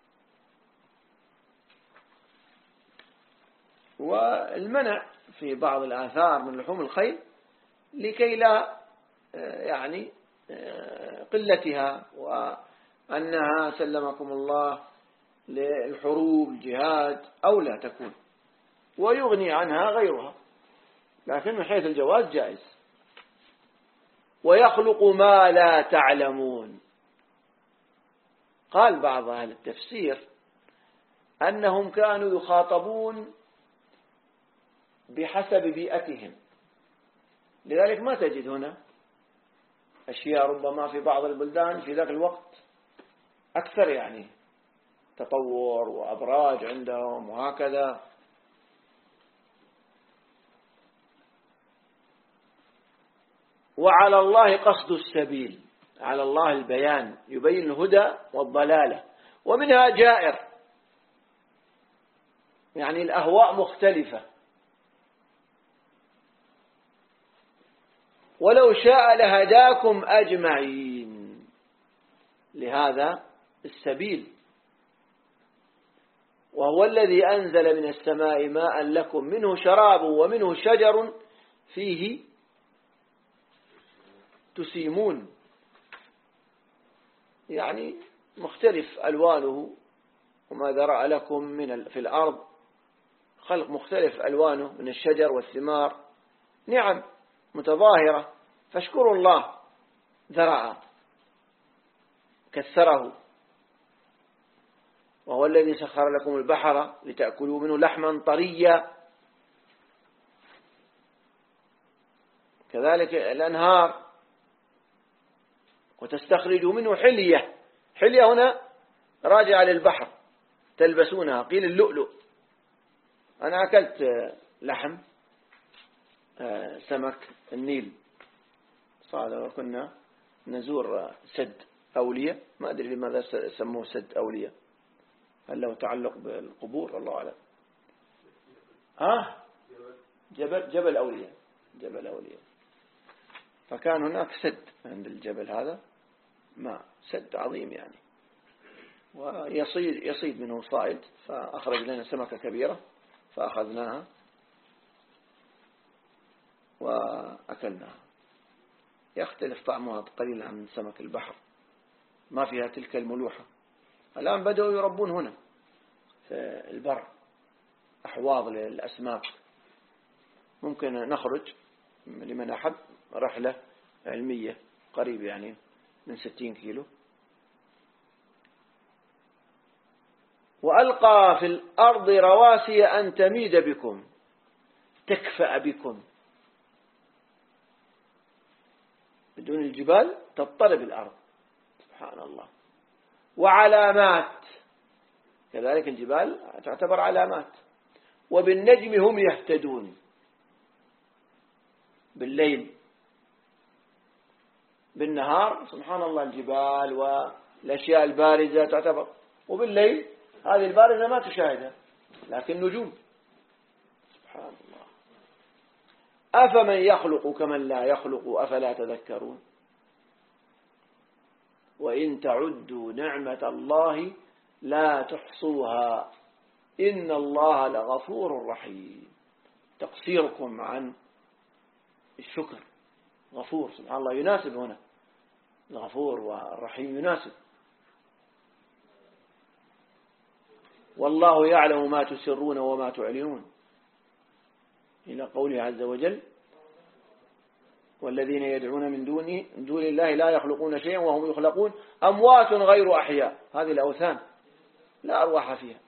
[SPEAKER 1] والمنع في بعض الآثار من لحوم الخيل لكي لا يعني قلتها، وأنها سلمكم الله للحروب الجهاد أو لا تكون، ويغني عنها غيرها، لكن من حيث الجواز جائز. ويخلق ما لا تعلمون. قال بعض أهل التفسير أنهم كانوا يخاطبون بحسب بيئتهم، لذلك ما تجد هنا أشياء ربما في بعض البلدان في ذاك الوقت أكثر يعني تطور وأبراج عندهم وهكذا. وعلى الله قصد السبيل، على الله البيان، يبين الهدى والضلالة. ومنها جائر، يعني الأهواء مختلفة. ولو شاء لهداكم أجمعين، لهذا السبيل. وهو الذي أنزل من السماء ماء لكم منه شراب ومنه شجر فيه تسيمون، يعني مختلف ألوانه. وما ذرأ لكم في الأرض خلق مختلف ألوانه من الشجر والثمار، نعم متظاهرة، فاشكروا الله ذرأ كثره. وهو الذي سخر لكم البحر لتأكلوا منه لحما طريا، كذلك الأنهار، وتستخرجوا منه حلية. حلية هنا راجع للبحر تلبسونها، قيل اللؤلؤ. أنا أكلت لحم سمك النيل صار، وكنا نزور سد أولية، ما أدري لماذا سموه سد أولية، هل له تعلق بالقبور الله أعلم. جبل أولية، جبل أولية. فكان هناك سد عند الجبل هذا، ما سد عظيم يعني، ويصيد منه صائد، فأخرج لنا سمكة كبيرة فأخذناها وأكلناها. يختلف طعمها قليلا عن سمك البحر، ما فيها تلك الملوحة. الآن بدأوا يربون هنا في البر أحواض للأسماك، ممكن نخرج لمن أحب رحلة علمية قريب يعني من 60 كيلو. وألقى في الأرض رواسي أن تميد بكم تكفأ بكم، بدون الجبال تضطرب الأرض، سبحان الله. وعلامات، كذلك الجبال تعتبر علامات. وبالنجم هم يهتدون، بالليل بالنهار سبحان الله الجبال والأشياء البارزة تعتبر، وبالليل هذه البارزة ما تشاهدها لكن نجوم، سبحان الله. أفمن يخلق كمن لا يخلق أفلا تذكرون. وإن تعدوا نعمة الله لا تحصوها إن الله لغفور رحيم. تقصيركم عن الشكر، غفور سبحان الله يناسب هنا، الغفور والرحيم يناسب. والله يعلم ما تسرون وما تعلنون، إلى قوله عز وجل والذين يدعون من دون الله لا يخلقون شيئا وهم يخلقون أموات غير أحياء. هذه الأوثان لا أرواح فيها.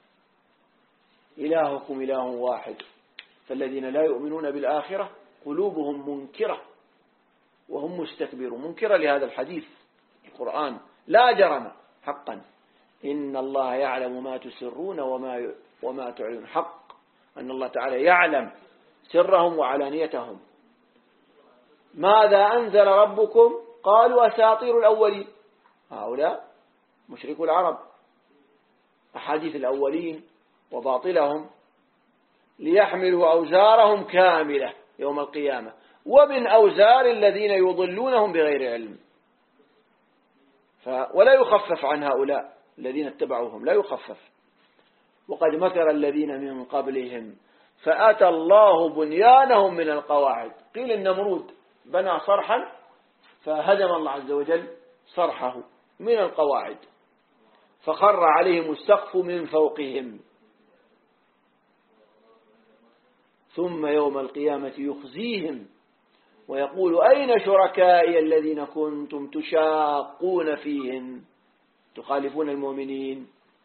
[SPEAKER 1] إلهكم إله واحد فالذين لا يؤمنون بالآخرة قلوبهم منكرة وهم مستكبرون. منكرة لهذا الحديث القرآن لا جرم حقا إن الله يعلم ما تسرون وما تعلنون. حق أن الله تعالى يعلم سرهم وعلانيتهم. ماذا أنزل ربكم قالوا أساطير الأولين. هؤلاء مشركو العرب، أحاديث الأولين وباطلهم، ليحملوا أوزارهم كاملة يوم القيامة ومن أوزار الذين يضلونهم بغير علم. ولا يخفف عن هؤلاء الذين اتبعوهم، لا يخفف. وقد مكر الذين من قبلهم فأتى الله بنيانهم من القواعد. قيل النمرود بنى صرحا فهدم الله عز وجل صرحه من القواعد فخر عليهم السقف من فوقهم. ثم يوم القيامة يخزيهم ويقول أين شركائي الذين كنتم تشاقون فيهم، تخالفون المؤمنين.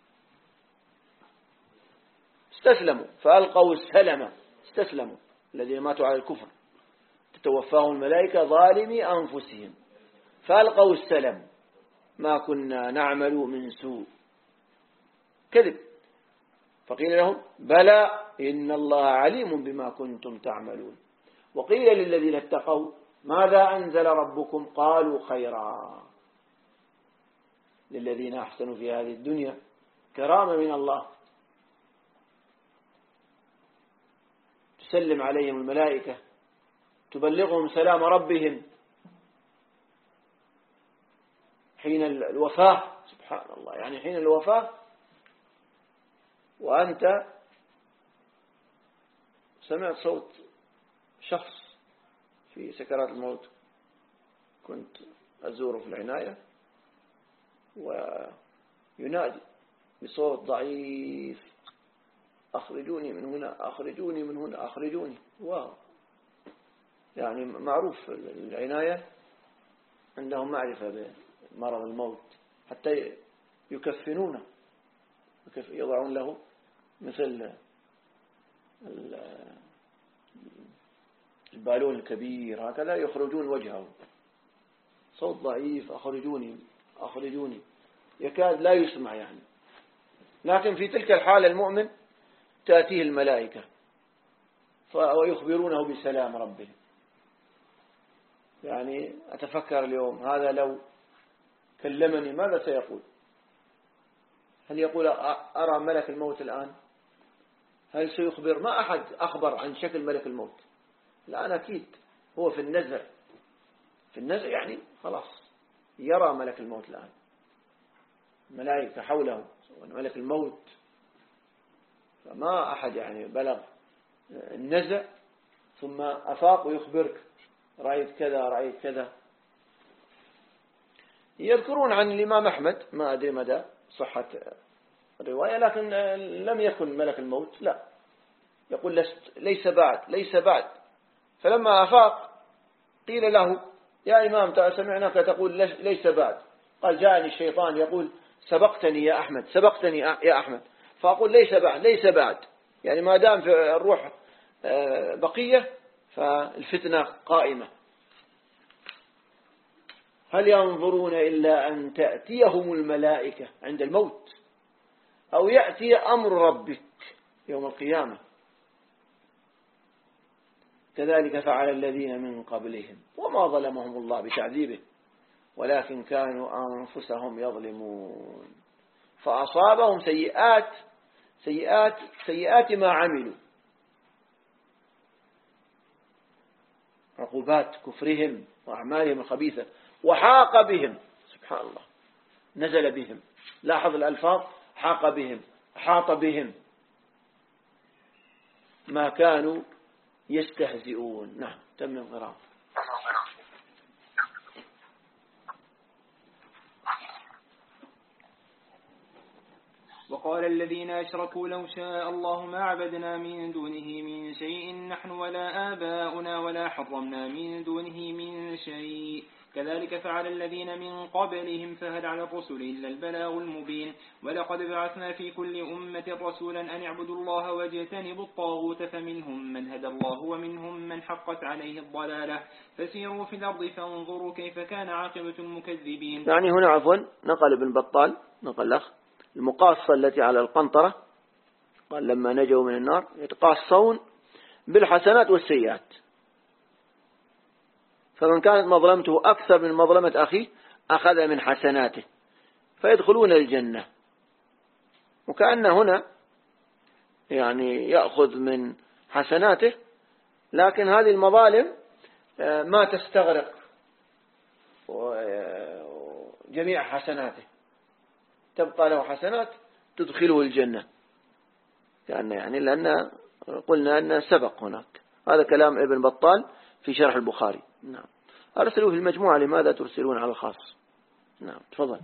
[SPEAKER 1] استسلموا فألقوا السلم، استسلموا الذين ماتوا على الكفر تتوفاهم الملائكة ظالمي أنفسهم فألقوا السلم ما كنا نعمل من سوء. كذب. فقيل لهم بلى إن الله عليم بما كنتم تعملون. وقيل للذين اتقوا ماذا أنزل ربكم قالوا خيرا. للذين أحسنوا في هذه الدنيا كرامة من الله، تسلم عليهم الملائكة تبلغهم سلام ربهم حين الوفاة. سبحان الله، يعني حين الوفاة وأنت سمعت صوت شخص في سكرات الموت، كنت أزوره في العناية وينادي بصوت ضعيف أخرجوني من هنا أخرجوني من هنا أخرجوني. واو، يعني معروف العناية عندهم معرفة بمرض الموت حتى يكفنونه، يضعون له مثل البالون الكبير هكذا يخرجون وجهه، صوت ضعيف أخرجوني أخرجوني، يكاد لا يسمع يعني لكن في تلك الحالة المؤمن تأتيه الملائكة ويخبرونه بسلام ربه. يعني أتفكر اليوم هذا لو كلمني ماذا سيقول؟ هل يقول أرى ملك الموت الآن؟ هل سيخبر؟ ما أحد أخبر عن شكل ملك الموت الآن. أكيد هو في النزع، في النزع يعني خلاص يرى ملك الموت الآن، ملائكة حوله ملك الموت. فما أحد يعني بلغ النزع ثم أفاق ويخبرك رأيت كذا رأيت كذا. يذكرون عن الإمام أحمد، ما أدري مدى صحة الرواية، لكن لم يكن ملك الموت لا، يقول ليس بعد. فلما أفاق قيل له يا إمام سمعناك تقول ليس بعد. قال جاءني الشيطان يقول سبقتني يا أحمد، فأقول ليس بعد. يعني ما دام في الروح بقية فالفتنة قائمة. هل ينظرون إلا أن تأتيهم الملائكة عند الموت أو يأتي أمر ربك يوم القيامة؟ كذلك فعل الذين من قبلهم وما ظلمهم الله بتعذيبه ولكن كانوا أنفسهم يظلمون فأصابهم سيئات ما عملوا، عقوبات كفرهم وأعمالهم الخبيثة، وحاق بهم، سبحان الله، نزل بهم. لاحظ الألفاظ، حاق بهم، حاط بهم ما كانوا يستهزئون. نعم، تم القراءة.
[SPEAKER 5] وقال الذين أشركوا لو شاء الله ما عبدنا من دونه من شيء نحن ولا آباؤنا ولا حرمنا من دونه من شيء كذلك فعل الذين من قبلهم فهل على الرسل إلا البلاغ المبين ولقد بعثنا في كل أمة رسولا أن اعبدوا الله واجتنبوا الطاغوت فمنهم من هدى الله ومنهم من حقت عليه الضلالة فسيروا في الأرض فانظروا كيف كان عاقبة المكذبين.
[SPEAKER 1] يعني هنا عفوا نقل ابن بطال المقاصة التي على القنطرة، قال لما نجوا من النار يتقاصون بالحسنات والسيئات، فمن كانت مظلمته أكثر من مظلمة أخيه أخذ من حسناته فيدخلون الجنة. وكأن هنا يعني يأخذ من حسناته، لكن هذه المظالم ما تستغرق جميع حسناته، تبقى له حسنات تدخله الجنة، يعني لأن قلنا أن سبق هناك. هذا كلام ابن بطال في شرح البخاري. نعم. أرسلوا في المجموعة لماذا ترسلون على الخاص؟ نعم، تفضل.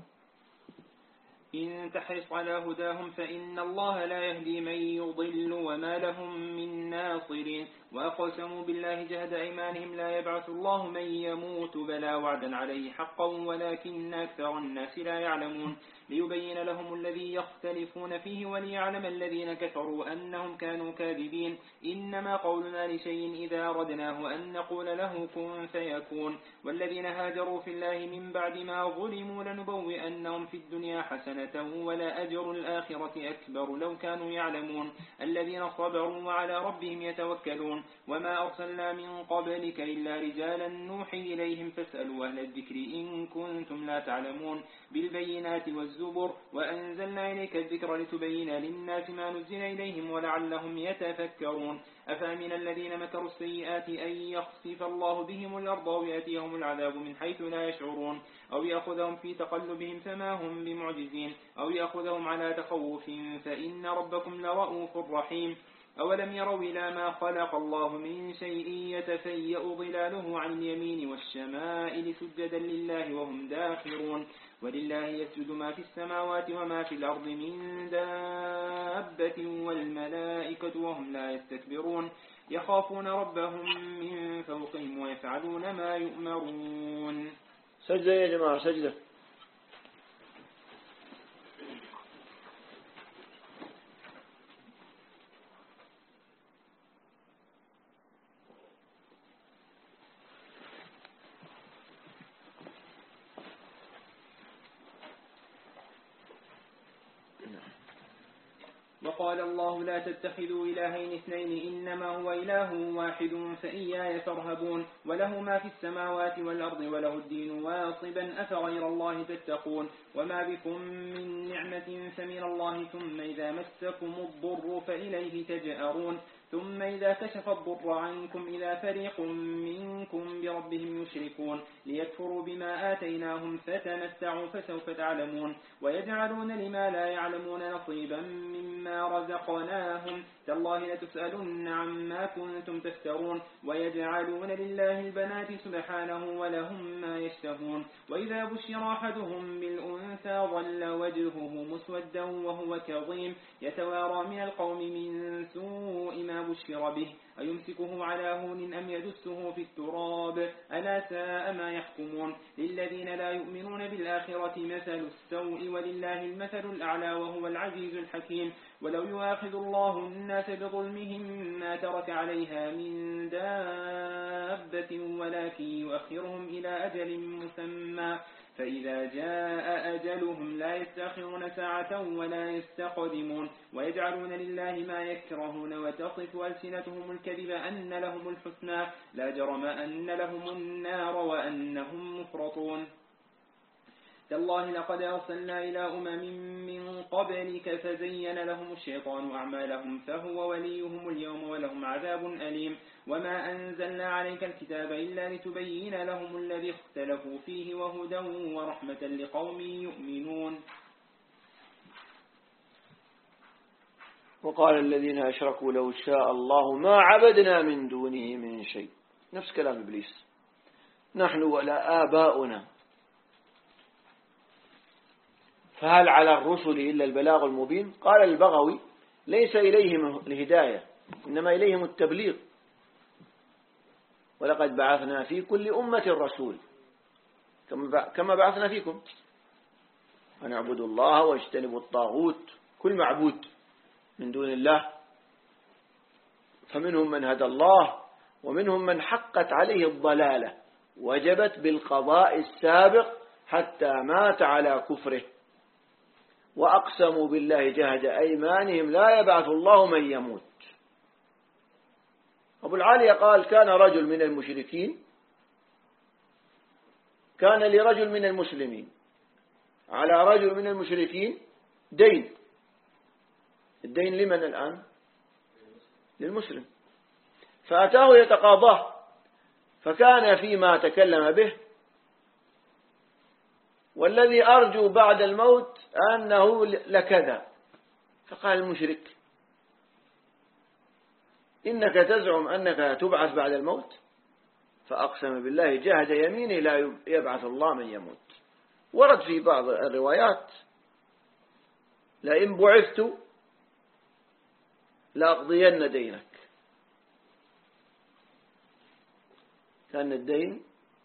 [SPEAKER 5] إن تحرص على هداهم فإن الله لا يهدي من يضل وما لهم من ناصرين وأقسموا بالله جهد أيمانهم لا يبعث الله من يموت بلى وعدا عليه حقا ولكن أكثر الناس لا يعلمون ليبين لهم الذي يختلفون فيه وليعلم الذين كفروا أنهم كانوا كاذبين. إنما قولنا لشيء إذا أردناه أن نقول له كن فيكون والذين هاجروا في الله من بعد ما ظلموا لنبوئنهم في الدنيا حسنة ولا أجر الآخرة أكبر لو كانوا يعلمون الذين صبروا وعلى ربهم يتوكلون وما أرسلنا من قبلك إلا رجالا نوحي إليهم فاسألوا أهل الذكر إن كنتم لا تعلمون بالبينات والزبر وأنزلنا إليك الذكر لتبين للناس ما نزل إليهم ولعلهم يتفكرون أفأمن الذين مكروا السيئات أن يخسف الله بهم الأرض أو يأتيهم العذاب من حيث لا يشعرون أو يأخذهم في تقلبهم فما هم بمعجزين أو يأخذهم على تخوف فإن ربكم لرؤوف رحيم أولم يروا إلى ما خلق الله من شيء يتفيأ ظلاله عن اليمين والشمائل سجدا لله وهم داخرون ولله يسجد ما في السماوات وما في الأرض من دابة والملائكة وهم لا يستكبرون يخافون ربهم من فوقهم ويفعلون ما يؤمرون.
[SPEAKER 1] سجدة يا جماعة، سجدة.
[SPEAKER 5] وقال الله لا تتخذوا إلهين اثنين إنما هو إله واحد فإياي فارهبون وله ما في السماوات والأرض وله الدين واصبا أفغير الله تتقون وما بكم من نعمة فمن الله ثم إذا مسكم الضر فإليه تجأرون ثم إذا كشف الضر عنكم إذا فريق منكم بربهم يشركون ليكفروا بما آتيناهم فتمتعوا فسوف تعلمون ويجعلون لما لا يعلمون نصيبا مما رزقناهم تالله لتسألن عما كنتم تفترون ويجعلون لله البنات سبحانه ولهم ما يشتهون وإذا بشر أحدهم بالأنثى ظل وجهه مسودا وهو كظيم يتوارى من القوم من سوء ما بشر به أيمسكه على هون أم يدسه في التراب ألا ساء ما يحكمون للذين لا يؤمنون بالآخرة مثل السوء ولله المثل الأعلى وهو العزيز الحكيم ولو يؤاخذ الله الناس بظلمهم ما ترك عليها من دابة ولكن يؤخرهم إلى أجل مسمى فإذا جاء أجلهم لا يستأخرون ساعة ولا يستقدمون ويجعلون لله ما يكرهون وتصف ألسنتهم الكذب أن لهم الحسنى لا جرم أن لهم النار وأنهم مفرطون تالله لقد أرسلنا إلى من قبلك فزين لهم الشيطان أعمالهم فهو وليهم اليوم ولهم عذاب أليم وما أنزلنا عليك الكتاب إلا لتبين لهم الذي اختلفوا فيه وهدى ورحمة لقوم يؤمنون.
[SPEAKER 1] وقال الذين أشركوا لو شاء الله ما عبدنا من دونه من شيء، نفس كلام إبليس، نحن ولا آباؤنا، فهل على الرسل إلا البلاغ المبين؟ قال البغوي ليس إليهم الهداية إنما إليهم التبليغ، ولقد بعثنا في كل أمة رسول كما بعثنا فيكم أن اعبدوا الله واجتنبوا الطاغوت، كل معبود من دون الله، فمنهم من هدى الله ومنهم من حقت عليه الضلالة وجبت بالقضاء السابق حتى مات على كفره وأقسموا بالله جهد أيمانهم لا يبعث الله من يموت. أبو العالية قال كان رجل من المشركين كان لرجل من المسلمين على رجل من المشركين دين، الدين لمن الآن؟ للمسلم، فأتاه يتقاضاه، فكان فيما تكلم به والذي أرجو بعد الموت أنه لكذا، فقال المشرك إنك تزعم أنك تبعث بعد الموت؟ فأقسم بالله جهد يمينه لا يبعث الله من يموت. ورد في بعض الروايات لئن بعثت لأقضين دينك، كان الدين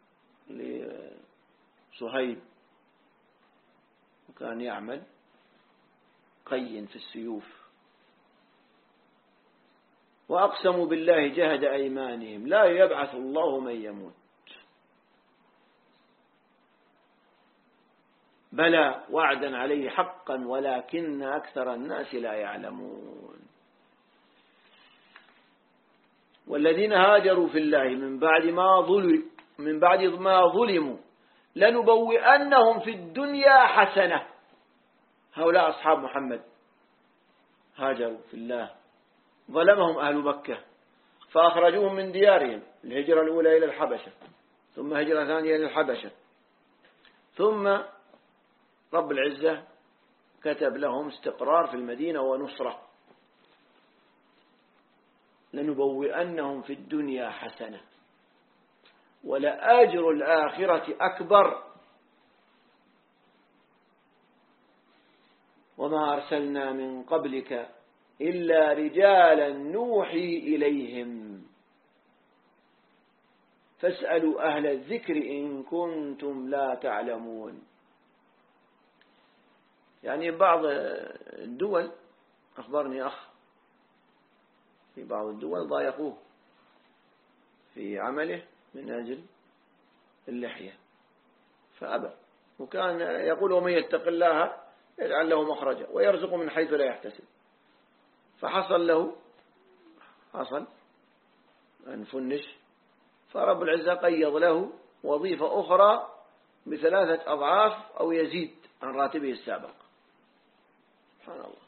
[SPEAKER 1] لصهيب وكان يعمل قي في السيوف. وأقسموا بالله جهد أيمانهم لا يبعث الله من يموت، بلى وعدا عليه حقا ولكن أكثر الناس لا يعلمون. والذين هاجروا في الله من بعد ما ظلموا لنبوئنهم في الدنيا حسنة، هؤلاء أصحاب محمد هاجروا في الله، ظلمهم أهل مكة فأخرجوهم من ديارهم، الهجرة الأولى إلى الحبشة ثم هجرة ثانية إلى الحبشة، ثم رب العزة كتب لهم استقرار في المدينة ونصرة. لنبوئنهم في الدنيا حسنة ولأجر الآخرة أكبر وما أرسلنا من قبلك إلا رجالا نوحي إليهم فاسألوا أهل الذكر إن كنتم لا تعلمون. يعني بعض الدول أخبرني أخ في بعض الدول ضايقوه في عمله من أجل اللحية فأبى، وكان يقول ومن يتق الله يجعل له مخرجا ويرزق من حيث لا يحتسب، فحصل له أن فنش، فرب العزة قيض له وظيفة أخرى ب3 أضعاف أو يزيد عن راتبه السابق. سبحان الله.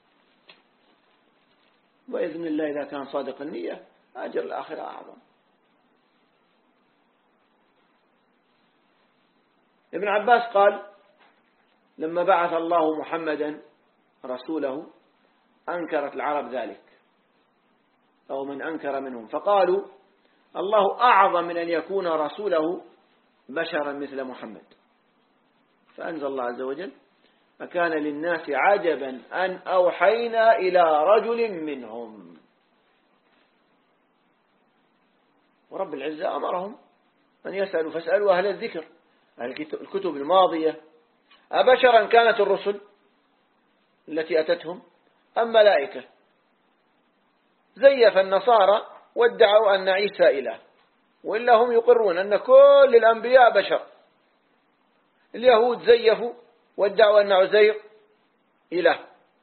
[SPEAKER 1] وإذن الله إذا كان صادق النية أجر الآخرة أعظم. ابن عباس قال لما بعث الله محمدا رسوله أنكرت العرب ذلك، أو من أنكر منهم، فقالوا الله أعظم من أن يكون رسوله بشرا مثل محمد. فأنزل الله عز وجل فكان للناس عجبا أن أوحينا إلى رجل منهم. ورب العزة أمرهم أن يسألوا، فاسألوا أهل الذكر، أهل الكتب الماضية، أبشرا كانت الرسل التي أتتهم أم ملائكة؟ زيف النصارى وادعوا أن عيسى إله، وإلا هم يقرون أن كل الأنبياء بشر. اليهود زيفوا وادعوا أن عزير إله،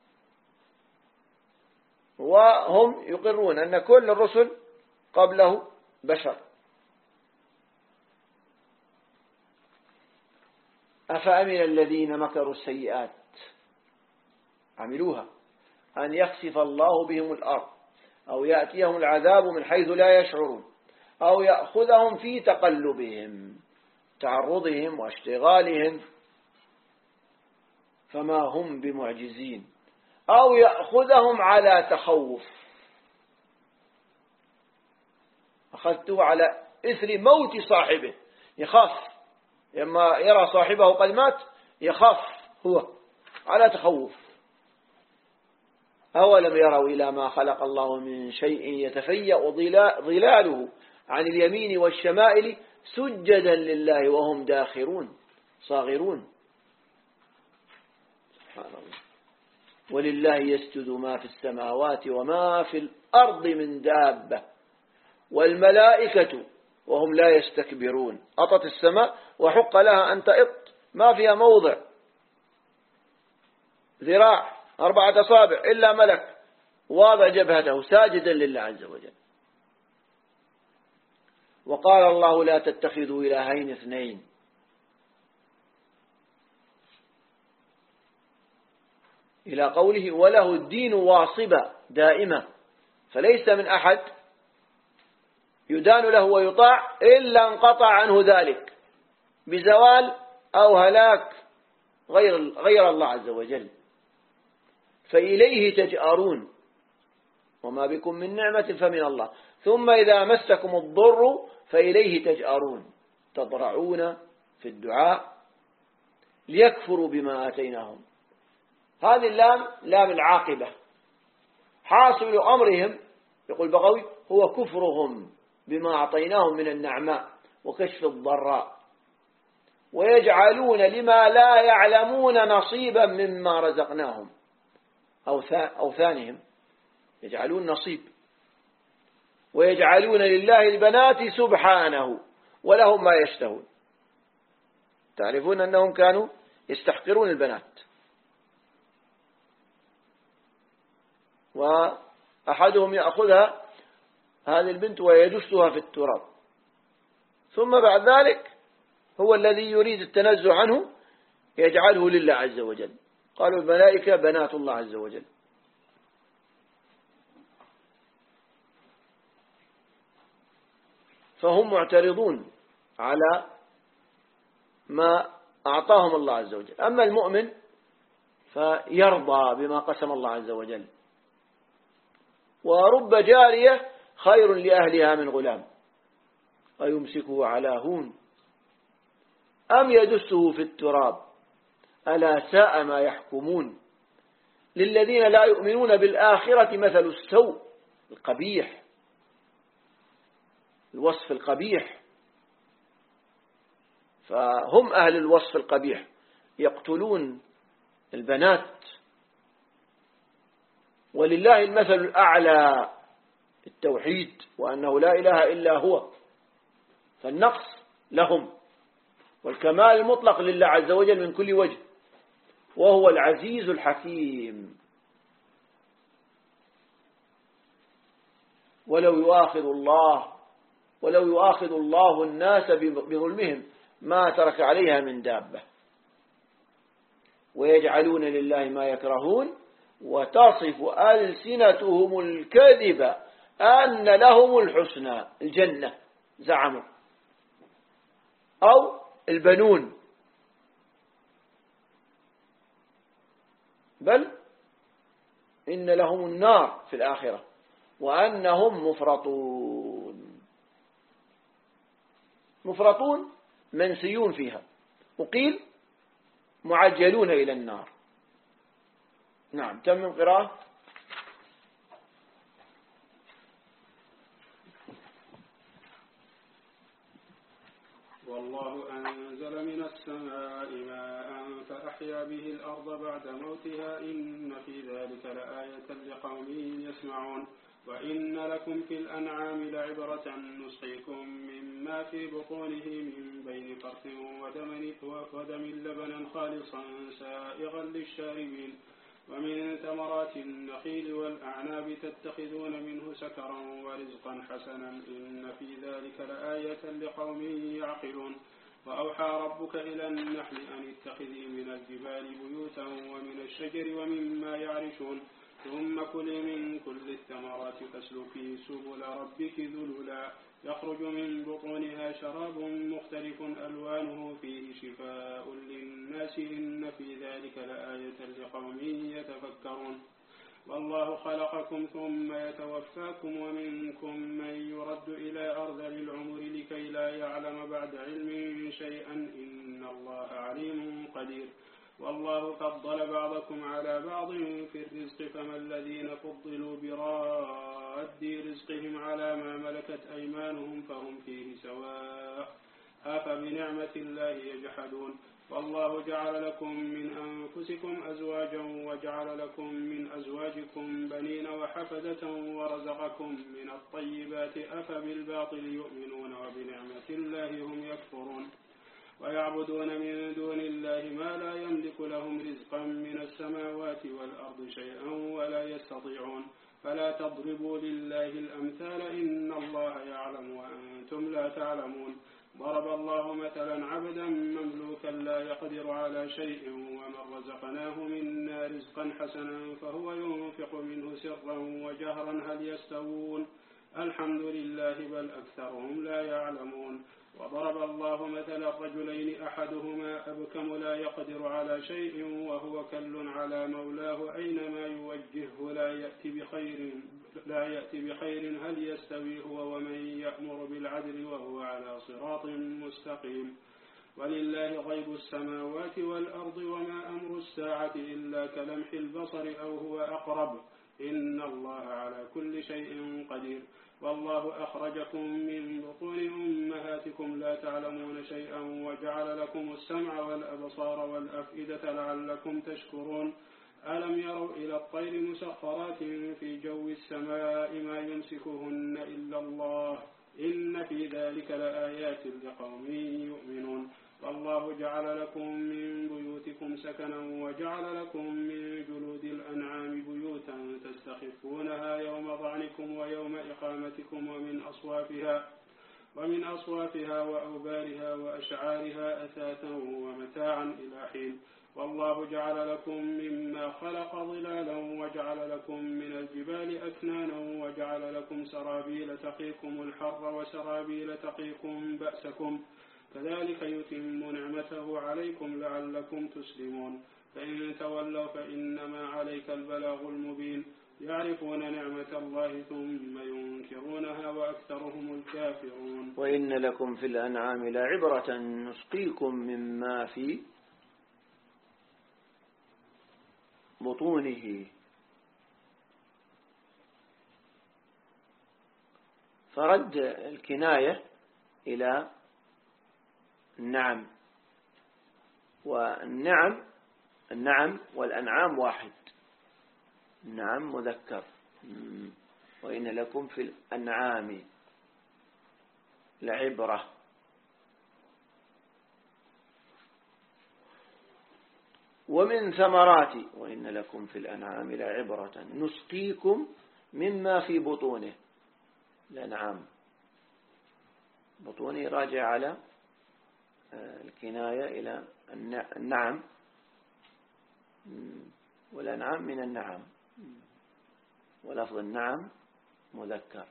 [SPEAKER 1] وهم يقرون أن كل الرسل قبله بشر. أفأمن الذين مكروا السيئات عملوها أن يخسف الله بهم الأرض أو يأتيهم العذاب من حيث لا يشعرون أو يأخذهم في تقلبهم تعرضهم واشتغالهم فما هم بمعجزين أو يأخذهم على تخوف. أخذته على إثر موت صاحبه، يخاف لما يرى صاحبه قد مات، يخاف هو على تخوف. أولم يروا إلى ما خلق الله من شيء يتفيأ ظلاله عن اليمين والشمائل سجدا لله وهم داخرون صاغرون. سبحان الله. ولله يسجد ما في السماوات وما في الأرض من دابة والملائكة وهم لا يستكبرون. أطت السماء وحق لها أن تئط، ما فيها موضع ذراع 4 أصابع إلا ملك واضع جبهته ساجدا لله عز وجل. وقال الله لا تتخذوا إلهين اثنين إلى قوله وله الدين واصبة دائمة، فليس من أحد يدان له ويطاع إلا انقطع عنه ذلك بزوال أو هلاك غير الله عز وجل. فإليه تجأرون وما بكم من نعمة فمن الله، ثم إذا مسكم الضر فإليه تجأرون تضرعون في الدعاء ليكفروا بما آتيناهم. هذه اللام لام العاقبة، حاصل أمرهم يقول بغوي هو كفرهم بما أعطيناهم من النعماء وكشف الضراء، ويجعلون لما لا يعلمون نصيبا مما رزقناهم، أوثانهم يجعلون نصيب، ويجعلون لله البنات سبحانه ولهم ما يشتهون. تعرفون أنهم كانوا يستحقرون البنات، وأحدهم يأخذها هذه البنت ويدسها في التراب، ثم بعد ذلك هو الذي يريد التنزه عنه يجعله لله عز وجل. قالوا الملائكة بنات الله عز وجل. فهم معترضون على ما أعطاهم الله عز وجل. أما المؤمن فيرضى بما قسم الله عز وجل. ورب جارية خير لأهلها من غلام أيمسكه على هون أم يدسه في التراب ألا ساء ما يحكمون. للذين لا يؤمنون بالآخرة مثل السوء القبيح، الوصف القبيح، فهم أهل الوصف القبيح، يقتلون البنات. ولله المثل الأعلى التوحيد وأنه لا إله إلا هو، فالنقص لهم والكمال المطلق لله عز وجل من كل وجه، وهو العزيز الحكيم. ولو يؤاخذ الله الناس بظلمهم ما ترك عليها من دابة. ويجعلون لله ما يكرهون وتصف ألسنتهم الكذب أن لهم الحسنى، الجنة زعموا، أو البنون، بل إن لهم النار في الآخرة وأنهم مفرطون منسيون فيها، وقيل معجلون إلى النار. نعم. تم قراءة.
[SPEAKER 6] والله أنزل من السماء ماء فأحيا به الأرض بعد موتها إن في ذلك لآية لقوم يسمعون. وإن لكم في الأنعام لعبرة نسقيكم مما في بطونه من بين فرث ودم لبنا خالصا سائغا للشاربين ومن ثمرات النخيل والأعناب تتخذون منه سكرا ورزقا حسنا إن في ذلك لآية لقوم يعقلون. وأوحى ربك إلى النحل أن اتخذي من الجبال بيوتا ومن الشجر ومما يعرشون ثم كلي من كل الثمرات فاسلكي سبل ربك ذللا يخرج من بطونها شراب مختلف ألوانه فيه شفاء للناس إن في ذلك لآية لقوم يتفكرون. والله خلقكم ثم يتوفاكم ومنكم من يرد إلى أرذل العمر لكي لا يعلم بعد علم شيئا إن الله عليم قدير. والله فضل بعضكم على بعض في الرزق فما الذين فضلوا براد رزقهم على ما ملكت أيمانهم فهم فيه سواء أفبنعمة الله يجحدون. والله جعل لكم من أنفسكم أزواجا وجعل لكم من أزواجكم بنين وحفدة ورزقكم من الطيبات أفبالباطل يؤمنون وبنعمة الله هم يكفرون. ويعبدون من دون الله ما لا يملك لهم رزقا من السماوات والأرض شيئا ولا يستطيعون. فلا تضربوا لله الأمثال إن الله يعلم وأنتم لا تعلمون. ضرب الله مثلا عبدا مملوكا لا يقدر على شيء ومن رزقناه منا رزقا حسنا فهو ينفق منه سرا وجهرا هل يستوون الحمد لله بل أكثرهم لا يعلمون. وضرب الله مثلا رجلين أحدهما أبكم لا يقدر على شيء وهو كل على مولاه أينما يوجهه لا يأتي بخير هل يستوي هو ومن يأمر بالعدل وهو على صراط مستقيم. ولله غيب السماوات والأرض وما أمر الساعة إلا كلمح البصر أو هو أقرب إن الله على كل شيء قدير. والله أخرجكم من بطون أمهاتكم لا تعلمون شيئا وجعل لكم السمع والأبصار والأفئدة لعلكم تشكرون. ألم يروا إلى الطير مسخرات في جو السماء ما يمسكهن إلا الله إن في ذلك لآيات لقوم يؤمنون. والله جعل لكم من بيوتكم سكنا وجعل لكم من جلود الأنعام بيوتا تستخفونها يوم ظعنكم ويوم إقامتكم ومن أصوافها وأوبارها وأشعارها أثاثا ومتاعا إلى حين. والله جعل لكم مما خلق ظلالا وجعل لكم من الجبال أكنانا وجعل لكم سرابيل تقيكم الحر وسرابيل تقيكم بأسكم كذلك يتم نعمته عليكم لعلكم تسلمون. فإن تولوا فإنما عليك البلاغ المبين. يعرفون نعمة الله ثم ينكرونها وأكثرهم الكافرون.
[SPEAKER 1] وإن لكم في الأنعام لعبرة نسقيكم مما في بطونه. فرد الكناية إلى النعم، والنعم والأنعام واحد، النعم مذكر. وإن لكم في الأنعام لعبرة. ومن ثمرات وإن لكم في الأنعام لعبرة نسقيكم مما في بطونه. الأنعام. بطوني راجع على الكناية إلى النعم، والأنعام من النعم، ولفظ النعم مذكر.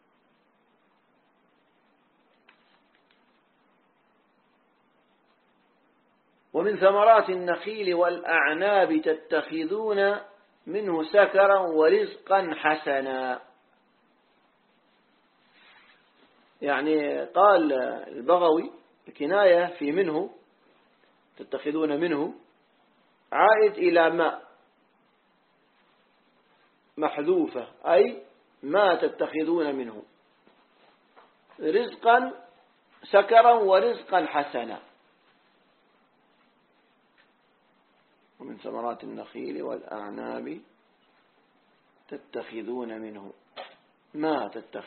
[SPEAKER 1] ومن ثمرات النخيل والأعناب تتخذون منه سكرا ورزقا حسنا. يعني قال البغوي الكناية في منه تتخذون منه عائد إلى ماء محذوفة، أي ما تتخذون منه رزقا سكرا ورزقا حسنا. ومن ثمرات النخيل والأعناب تتخذون منه ما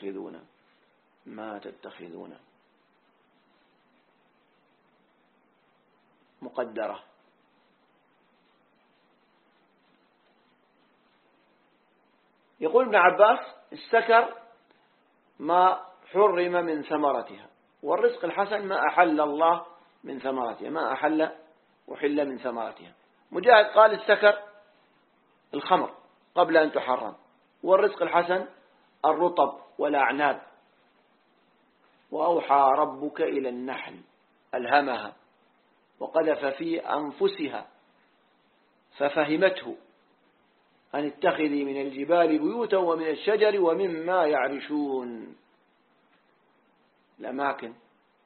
[SPEAKER 1] تتخذون مقدرة. يقول ابن عباس السكر ما حرم من ثمرتها، والرزق الحسن ما أحل الله من ثمرتها، ما أحل وحل من ثمرتها. مجاهد قال السكر الخمر قبل أن تحرم، والرزق الحسن الرطب والأعناب. وأوحى ربك إلى النحل ألهمها وقذف في أنفسها ففهمته أن اتخذي من الجبال بيوتا ومن الشجر ومما يعرشون. الأماكن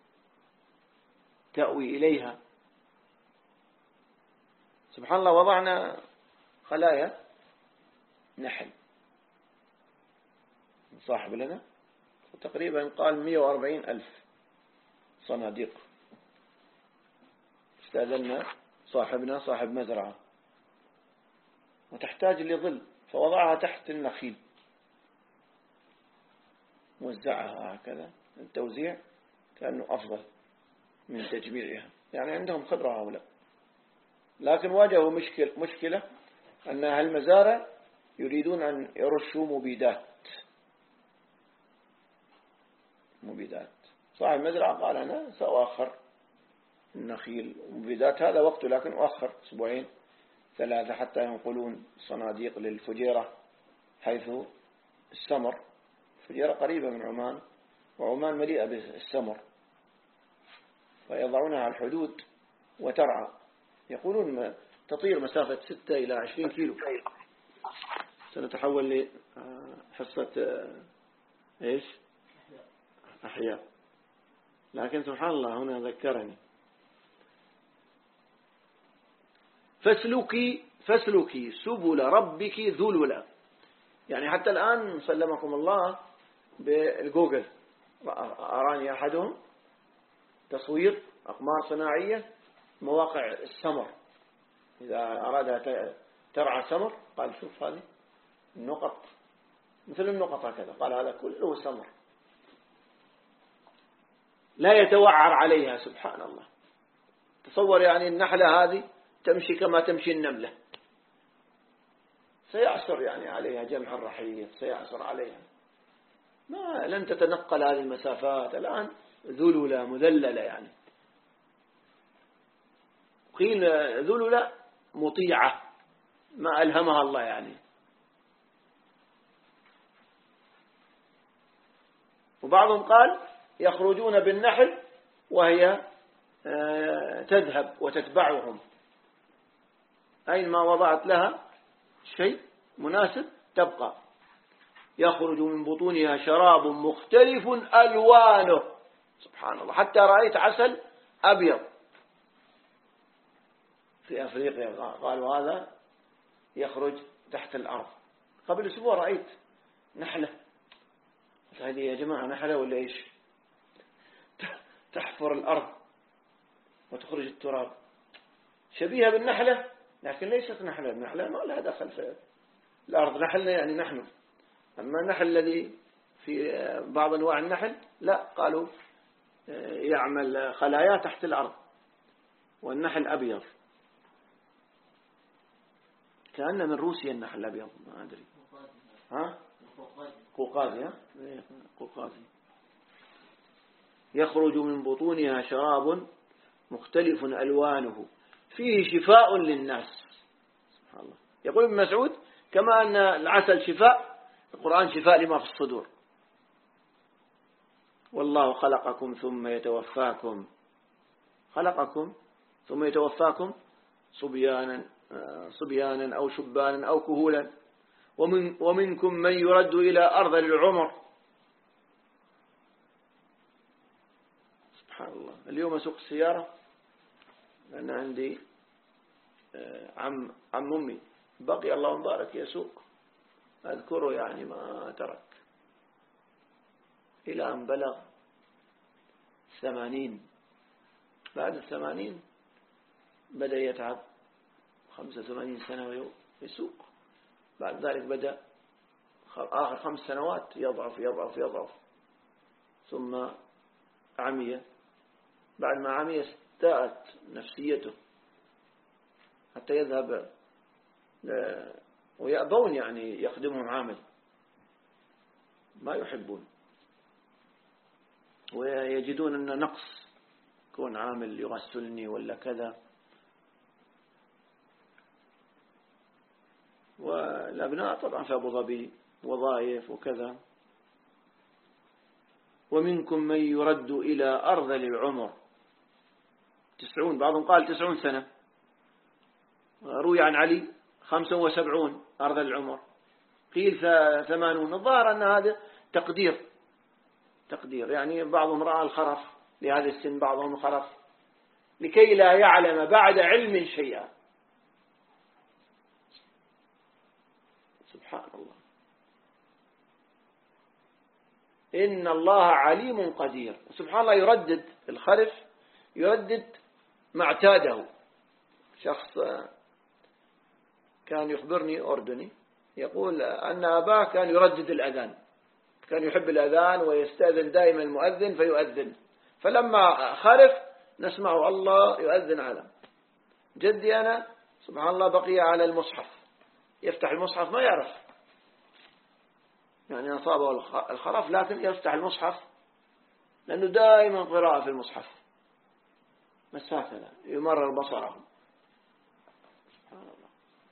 [SPEAKER 1] تأوي إليها. سبحان الله، وضعنا خلايا نحل صاحب لنا تقريبا قال 140,000 صناديق. استأذنا صاحبنا صاحب مزرعة وتحتاج لظل، فوضعها تحت النخيل موزعها هكذا. التوزيع كأنه أفضل من تجميعها، يعني عندهم خبرة هؤلاء. لكن واجهوا مشكلة أن أهل المزارع يريدون أن يرشوا مبيدات. صاحب المزرعة قال أنا سأؤخر النخيل ومبيدات، هذا وقته، لكن أؤخر 2 3 حتى ينقلون صناديق للفجيرة، حيث السمر، الفجيرة قريبة من عمان، وعمان مليئة بالسمر، فيضعونها على الحدود وترعى. يقولون تطير مسافة 6 إلى 20 كيلو. سنتحول لحصة أحياء. لكن سبحان الله هنا ذكرني فاسلكي سبل ربك ذللا. يعني حتى الآن سلمكم الله بالجوجل أراني أحدهم تصوير أقمار صناعية مواقع السمر، إذا أرادها ترعى سمر قال شوف هذه النقط مثل النقط هكذا، قال هذا كله سمر لا يتوعر عليها. سبحان الله، تصور يعني النحلة هذه تمشي كما تمشي النملة، سيعسر يعني عليها جمع الرحيق، سيعسر عليها، لن تتنقل هذه المسافات. الآن ذلولة مذللة، يعني قيل ذلولة مطيعة ما ألهمها الله. يعني وبعضهم قال يخرجون بالنحل وهي تذهب وتتبعهم، أينما وضعت لها شيء مناسب تبقى. يخرج من بطونها شراب مختلف ألوانه. سبحان الله، حتى رأيت عسل أبيض في أفريقيا، قالوا هذا يخرج تحت الأرض. قبل أسبوع رأيت نحلة، هذه يا جماعة نحلة ولا إيش؟ تحفر الأرض وتخرج التراب، شبيهة بالنحلة لكن ليست نحلة. النحلة ما لها دخل في الأرض، نحلنا يعني نحن. أما النحل الذي في بعض أنواع النحل لا، قالوا يعمل خلايا تحت الأرض، والنحل أبيض، كأن من روسيا النحل الأبيض، ما أدري. ها؟ قاضي يخرج من بطونها شراب مختلف ألوانه فيه شفاء للناس. سبحان الله. يقول ابن مسعود كما أن العسل شفاء، القرآن شفاء لما في الصدور. والله خلقكم ثم يتوفاكم، خلقكم ثم يتوفاكم صبيانا أو شبانا أو كهولا، ومنكم من يرد إلى أرض العمر. سبحان الله. اليوم أسوق السيارة لأن عندي عم أمي بقي الله مبارك يسوق، أذكره يعني ما ترك إلى أن بلغ 80. بعد 80 بدأ يتعب، 85 سنة يسوق. بعد ذلك بدأ آخر 5 سنوات يضعف ثم عمي. بعد ما عمي استاءت نفسيته حتى يذهب ويأبون يعني يخدمهم عامل، ما يحبون ويجدون أن نقص، كون عامل يغسلني ولا كذا. والأبناء طبعا في أبو ظبي وظائف وكذا. ومنكم من يرد إلى أرذل العمر 90، بعضهم قال 90 سنة. روي عن علي 75 أرذل العمر، قيل 80. الظاهر أن هذا تقدير يعني بعضهم رأى الخرف لهذا السن، بعضهم الخرف لكي لا يعلم بعد علم شيئا. سبحان الله. إن الله عليم قدير. سبحان الله. يردد الخرف، يردد ما اعتاده. شخص كان يخبرني أردني يقول أن أباه كان يردد الأذان، كان يحب الأذان ويستأذن دائما المؤذن فيؤذن، فلما خرف نسمع الله يؤذن على جدي. أنا سبحان الله بقي على المصحف، يفتح المصحف ما يعرف يعني أصابه الخرف، لكن يفتح المصحف لأنه دائما قراءة في المصحف، بس هكذا يمرر بصره. سبحان الله.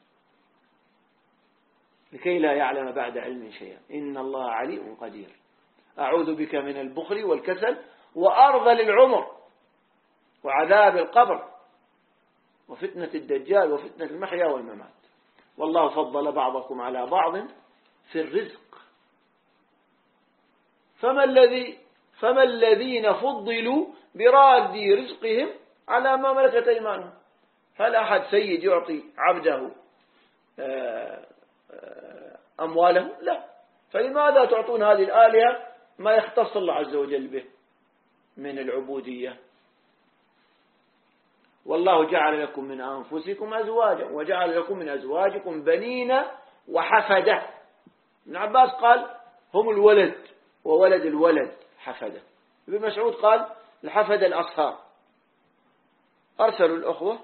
[SPEAKER 1] لكي لا يعلم بعد علم شيئا. إن الله عليم قدير. أعوذ بك من البخل والكسل وأرذل العمر وعذاب القبر وفتنة الدجال وفتنة المحيا والممات. والله فضل بعضكم على بعض في الرزق. فما الذين فضلوا براد رزقهم على ما ملكت أيمانهم. هل أحد سيد يعطي عبده أمواله؟ لا. فلماذا تعطون هذه الآلهة ما يختص الله عز وجل به من العبودية؟ والله جعل لكم من أنفسكم أزواجا وجعل لكم من أزواجكم بنين وحفدة. ابن عباس قال هم الولد وولد الولد حفدة. ابن مسعود قال الحفدة الأصهار. أرسلوا الأخوة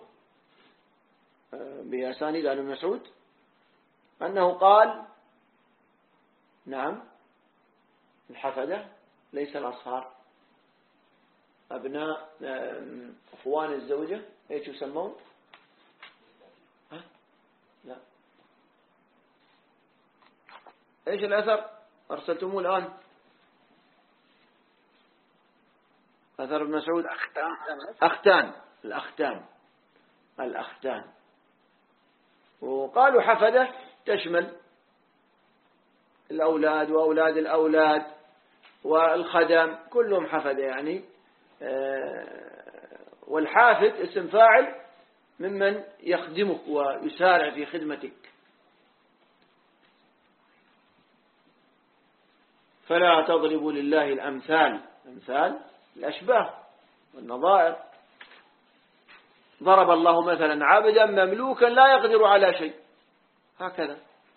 [SPEAKER 1] بأسانيد عن ابن مسعود أنه قال نعم الحفدة ليس الأصهار، أبناء أخوان الزوجة ايش يسمون؟ لا، ايش الأثر أرسلتموه الآن؟ أثر ابن مسعود الأختان. وقالوا حفدة تشمل الأولاد وأولاد الأولاد والخدم كلهم حفدة يعني. والحافد اسم فاعل ممن يخدمك ويسارع في خدمتك. فلا تضربوا لله الأمثال، أمثال الأشباه والنظائر. ضرب الله مثلا عبدا مملوكا لا يقدر على شيء، هكذا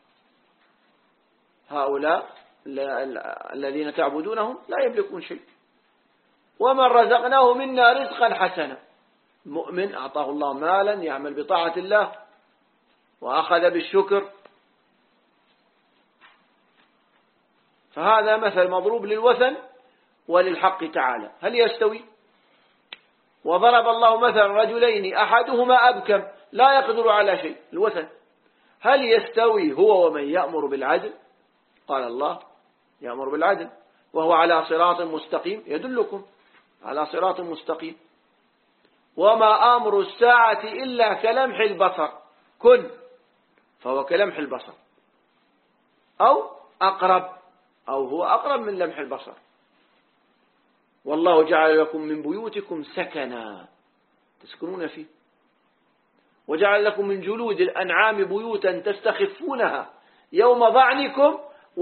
[SPEAKER 1] هؤلاء الذين تعبدونهم لا يملكون شيء. ومن رزقناه منا رزقا حسنا، مؤمن أعطاه الله مالا يعمل بطاعة الله وأخذ بالشكر فهذا مثل مضروب للوثن وللحق تعالى. هل يستوي؟ وضرب الله مثلا رجلين أحدهما أبكم لا يقدر على شيء، الوثن. هل يستوي هو ومن يأمر بالعدل؟ قال الله يأمر بالعدل وهو على صراط مستقيم، يدلكم على صراط مستقيم. وما أمر الساعة إلا كلمح البصر، كن فهو كلمح البصر أو أقرب، أو هو أقرب من لمح البصر. والله جعل لكم من بيوتكم سكنا تسكنون فيه، وجعل لكم من جلود الأنعام بيوتا تستخفونها يوم ظعنكم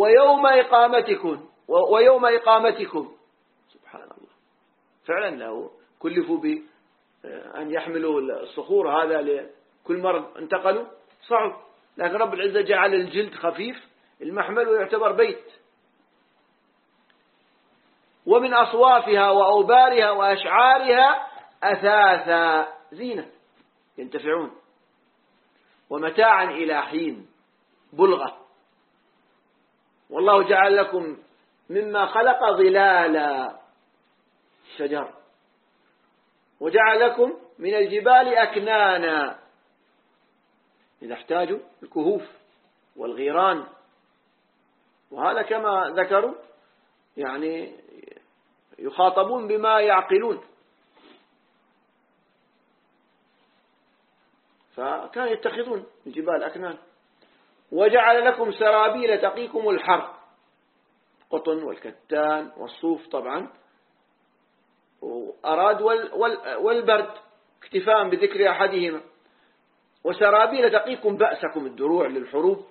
[SPEAKER 1] ويوم إقامتكم. سبحان الله، فعلا له كلفوا بأن يحملوا الصخور، هذا لكل مرة انتقلوا صعب، لكن رب العزة جعل الجلد خفيف المحمل ويعتبر بيت. ومن أصوافها وأوبارها وأشعارها أثاثا زينة ينتفعون، ومتاعا إلى حين بلغة. والله جعل لكم مما خلق ظلالا الشجر، وجعل لكم من الجبال أكنانا إذا احتاجوا الكهوف والغيران. وهذا كما ذكروا يعني يخاطبون بما يعقلون، فكانوا يتخذون الجبال أكنان. وجعل لكم سرابيل تقيكم الحر، القطن والكتان والصوف طبعا، وأراد والبرد اكتفاء بذكر أحدهما. وسرابيل تقيكم بأسكم، الدروع للحروب.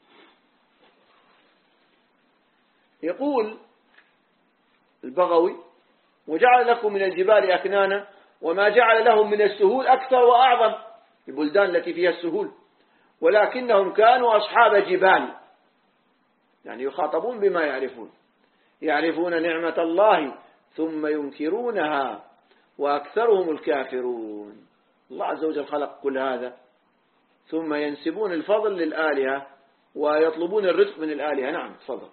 [SPEAKER 1] يقول البغوي وجعل لكم من الجبال أكنانا وما جعل لهم من السهول أكثر وأعظم، البلدان التي فيها السهول، ولكنهم كانوا أصحاب جبال، يعني يخاطبون بما يعرفون نعمة الله ثم ينكرونها وأكثرهم الكافرون. الله عز وجل خلق كل هذا ثم ينسبون الفضل للآلهة ويطلبون الرزق من الآلهة. نعم تفضل.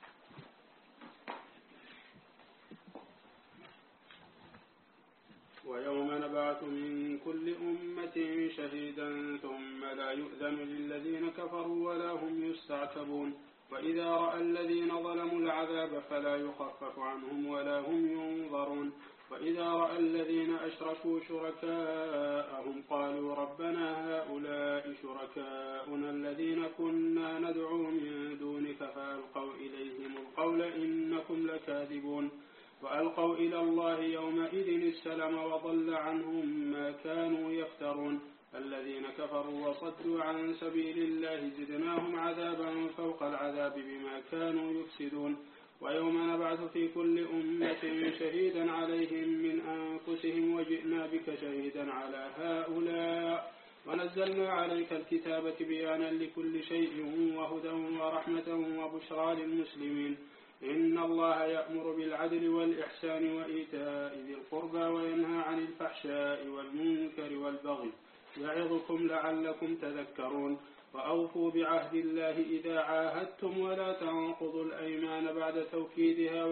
[SPEAKER 6] ويوم نبعث من كل أمة شهيدا ثم لا يؤذن للذين كفروا ولا هم يستعتبون. وإذا رأى الذين ظلموا العذاب فلا يخفف عنهم ولا هم ينظرون. وإذا رأى الذين أشركوا شركاءهم قالوا ربنا هؤلاء شركاؤنا الذين كنا ندعو من دونك فألقوا إليهم القول إنكم لكاذبون. وألقوا إلى الله يومئذ السلم وضل عنهم ما كانوا يفترون. الذين كفروا وصدوا عن سبيل الله زدناهم عذابا فوق العذاب بما كانوا يفسدون. ويوم نبعث في كل أمة شهيدا عليهم من أنفسهم وجئنا بك شهيدا على هؤلاء ونزلنا عليك الكتاب بيانا لكل شيء وهدى ورحمة وبشرى للمسلمين. إن الله يأمر بالعدل والإحسان وإيتاء ذي القربى وينهى عن الفحشاء والمنكر والبغي يعظكم لعلكم تذكرون. وأوفوا بعهد الله إذا عاهدتم ولا تنقضوا الأيمان بعد توكيدها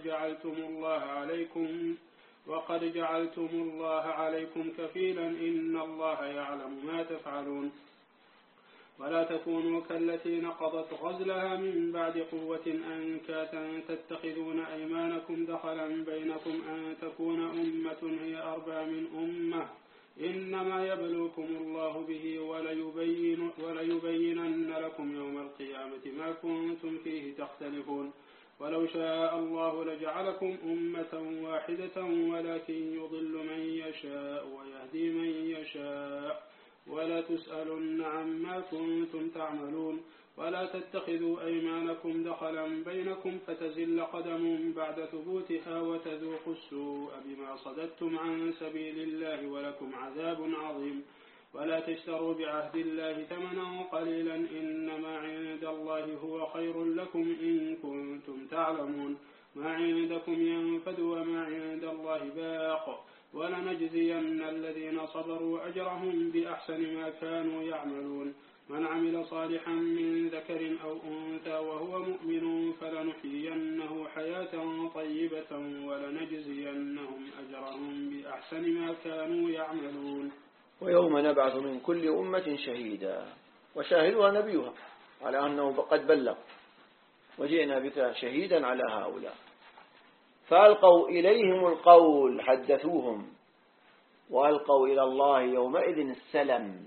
[SPEAKER 6] وقد جعلتم الله عليكم كفيلا إن الله يعلم ما تفعلون. ولا تكونوا كالتي نقضت غزلها من بعد قوة أنكاثا تتخذون أيمانكم دخلا بينكم أن تكون أمة هي أربى من أمة إنما يبلوكم الله به وليبينن لكم يوم القيامة ما كنتم فيه تختلفون. ولو شاء الله لجعلكم أمة واحدة ولكن يضل من يشاء ويهدي من يشاء ولا تسألن عما كنتم تعملون. ولا تتخذوا أيمانكم دخلا بينكم فتزل قدم بعد ثبوتها وتذوقوا السوء بما صددتم عن سبيل الله ولكم عذاب عظيم. ولا تشتروا بعهد الله ثمنا قليلا إنما عند الله هو خير لكم إن كنتم تعلمون. ما عندكم ينفد وما عند الله باق ولنجزين الذين صبروا أجرهم بأحسن ما كانوا يعملون. من عمل صالحا من ذكر أو أنثى وهو مؤمن فلنحيينه حياة طيبة ولنجزينهم أجرهم بأحسن ما كانوا يعملون.
[SPEAKER 1] ويوم نبعث من كل أمة شهيدا وشاهدها نبيها على أنه قد بلغ وجئنا بك شهيدا على هؤلاء فألقوا إليهم القول حدثوهم وألقوا إلى الله يومئذ السلم.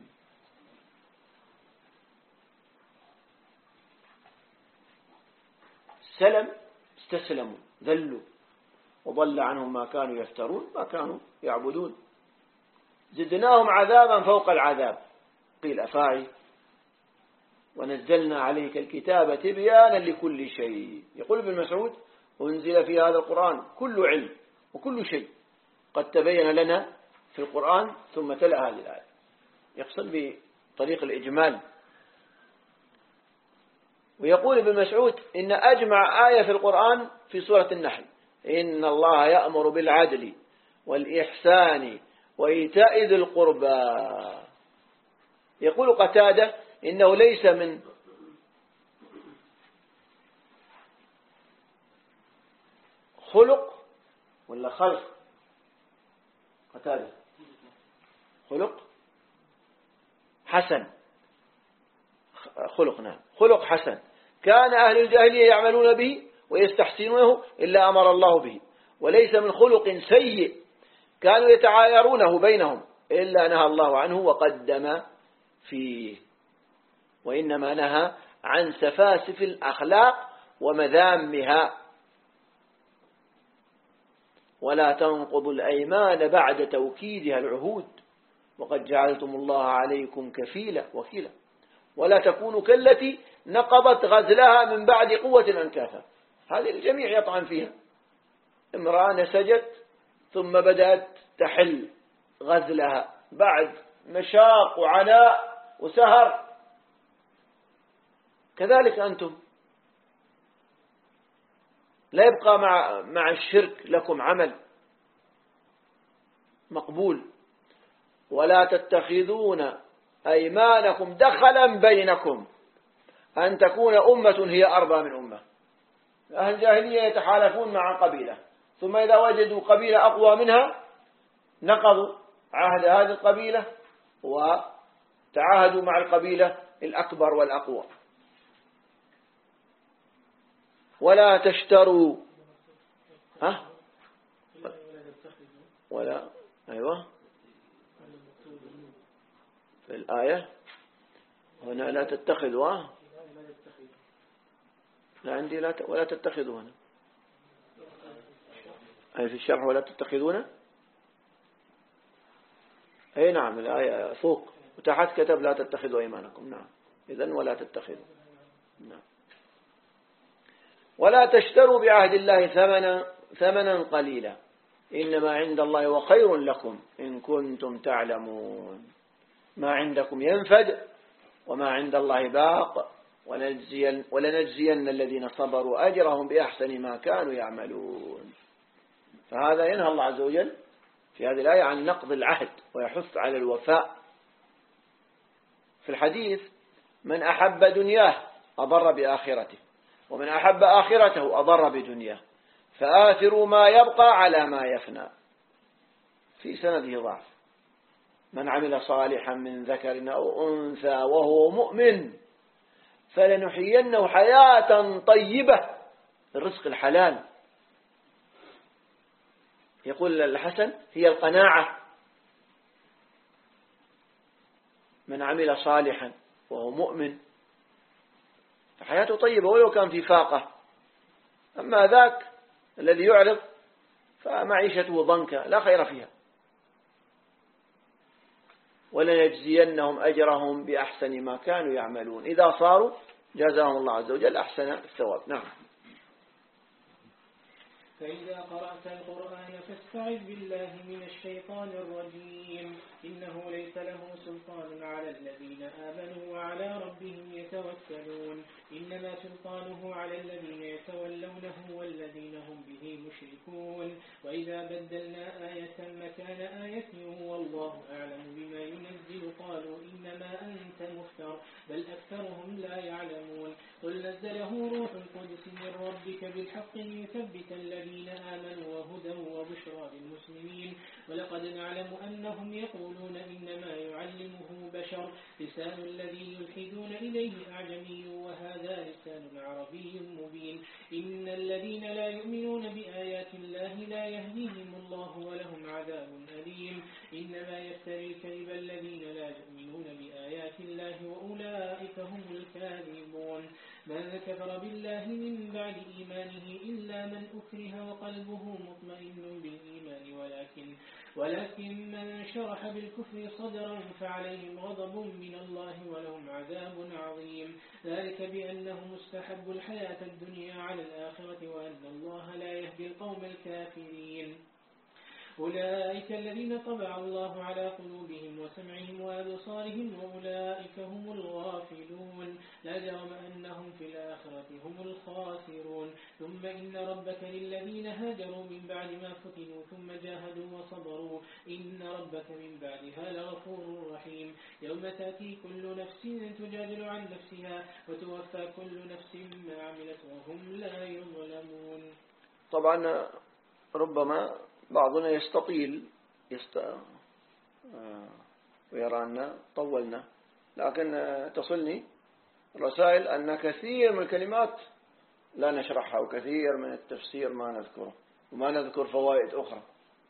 [SPEAKER 1] سلم استسلموا ذلوا وضل عنهم ما كانوا يفترون ما كانوا يعبدون. زدناهم عذابا فوق العذاب قيل أفاعي ونزلنا عليك الكتاب تبيانا لكل شيء. يقول ابن مسعود أنزل في هذا القرآن كل علم وكل شيء قد تبين لنا في القرآن ثم تلا هذه الآية يقصد بطريق الإجمال. ويقول ابن مسعود إن أجمع آية في القرآن في سورة النحل إن الله يأمر بالعدل والإحسان وإيتاء ذي القربى. يقول قتادة إنه ليس من خلق ولا خلق قتادة خلق حسن خلقنا خلق حسن كان أهل الجاهلية يعملون به ويستحسنونه إلا أمر الله به وليس من خلق سيء كانوا يتعايرونه بينهم إلا نهى الله عنه وقدم فيه. وإنما نهى عن سفاسف الأخلاق ومذامها. ولا تنقضوا الأيمان بعد توكيدها العهود وقد جعلتم الله عليكم وكيلا ولا تكونوا كالتي نقضت غزلها من بعد قوة أنكاثا. هذه الجميع يطعن فيها. امرأة نسجت ثم بدأت تحل غزلها بعد مشاق وعناء وسهر. كذلك أنتم لا يبقى مع الشرك لكم عمل مقبول. ولا تتخذون أيمانكم دخلا بينكم أن تكون أمة هي أربى من أمة. أهل الجاهلية يتحالفون مع قبيلة ثم إذا وجدوا قبيلة أقوى منها نقضوا عهد هذه القبيلة وتعاهدوا مع القبيلة الأكبر والأقوى. ولا تشتروا ولا أيوة في الآية هنا لا تتخذوا لا عندي ولا تتخذوا هنا أي في الشرح ولا تتخذون أي نعم الآية فوق وتحت كتب لا تتخذوا أيمانكم. نعم إذن ولا تتخذوا. نعم. ولا تشتروا بعهد الله ثمنا قليلا إنما عند الله هو خير لكم إن كنتم تعلمون. ما عندكم ينفد وما عند الله باق ولنجزين الذين صبروا أجرهم بأحسن ما كانوا يعملون. فهذا ينهى الله عز وجل في هذه الآية عن نقض العهد ويحث على الوفاء. في الحديث من أحب دنياه أضر بآخرته ومن أحب آخرته أضر بدنياه فآثروا ما يبقى على ما يفنى. في سنده ضعف. من عمل صالحا من ذكر أو أنثى وهو مؤمن فلنحيينه حياة طيبة الرزق الحلال. يقول الحسن هي القناعة. من عمل صالحا وهو مؤمن فحياته طيبة ولو كان في فاقة. أما ذاك الذي يعرض فمعيشته ضنكة لا خير فيها. ولنجزينهم أجرهم بأحسن ما كانوا يعملون. إذا صاروا جزاهم الله عز وجل أحسن الثواب. نعم.
[SPEAKER 7] فإذا قرأت القرآن فاستعذ بالله من الشيطان الرجيم. إنه ليس له سلطان على الذين آمنوا وعلى ربهم يتوكلون. إنما سلطانه على الذين يتولونه والذين هم به مشركون. وإذا بدلنا آية مكان آية والله أعلم بما ينزل قالوا إنما أنت مفتر بل أكثرهم لا يعلمون. قل نزله روح القدس من ربك بالحق ليثبت الذين آمنوا وهدى وبشرى للمسلمين. ولقد نعلم أنهم يقولون إنما يعلمه بشر لسان الذي يلحدون إليه أعجمي وهذا لسان عربي مبين. إن الذين لا يؤمنون بآيات الله لا يهديهم الله ولهم عذاب أليم. إنما يفتري الكذب الذين لا يؤمنون بآيات الله وأولئك هم الكاذبون. من كفر بالله من بعد إيمانه إلا من أكره وقلبه مطمئن بالإيمان ولكن من شرح بالكفر صدرا فعليهم غضب من الله ولهم عذاب عظيم. ذلك بأنهم استحبوا الحياة الدنيا على الآخرة وأن الله لا يهدي القوم الكافرين. أولئك الذين طبع الله على قلوبهم وسمعهم وأبصارهم وأولئك هم الغافلون. لا جرم أنهم في الآخرة هم الخاسرون. ثم إن ربك للذين هاجروا من بعد ما فتنوا ثم جاهدوا وصبروا إن ربك من بعدها لغفور رحيم. يوم تأتي كل نفس تجادل عن نفسها وتوفى كل نفس ما عملت وهم لا يظلمون.
[SPEAKER 1] طبعا ربما بعضنا يستطيل ويرى أن طولنا، لكن تصلني رسائل أن كثير من الكلمات لا نشرحها وكثير من التفسير ما نذكره وما نذكر فوائد أخرى.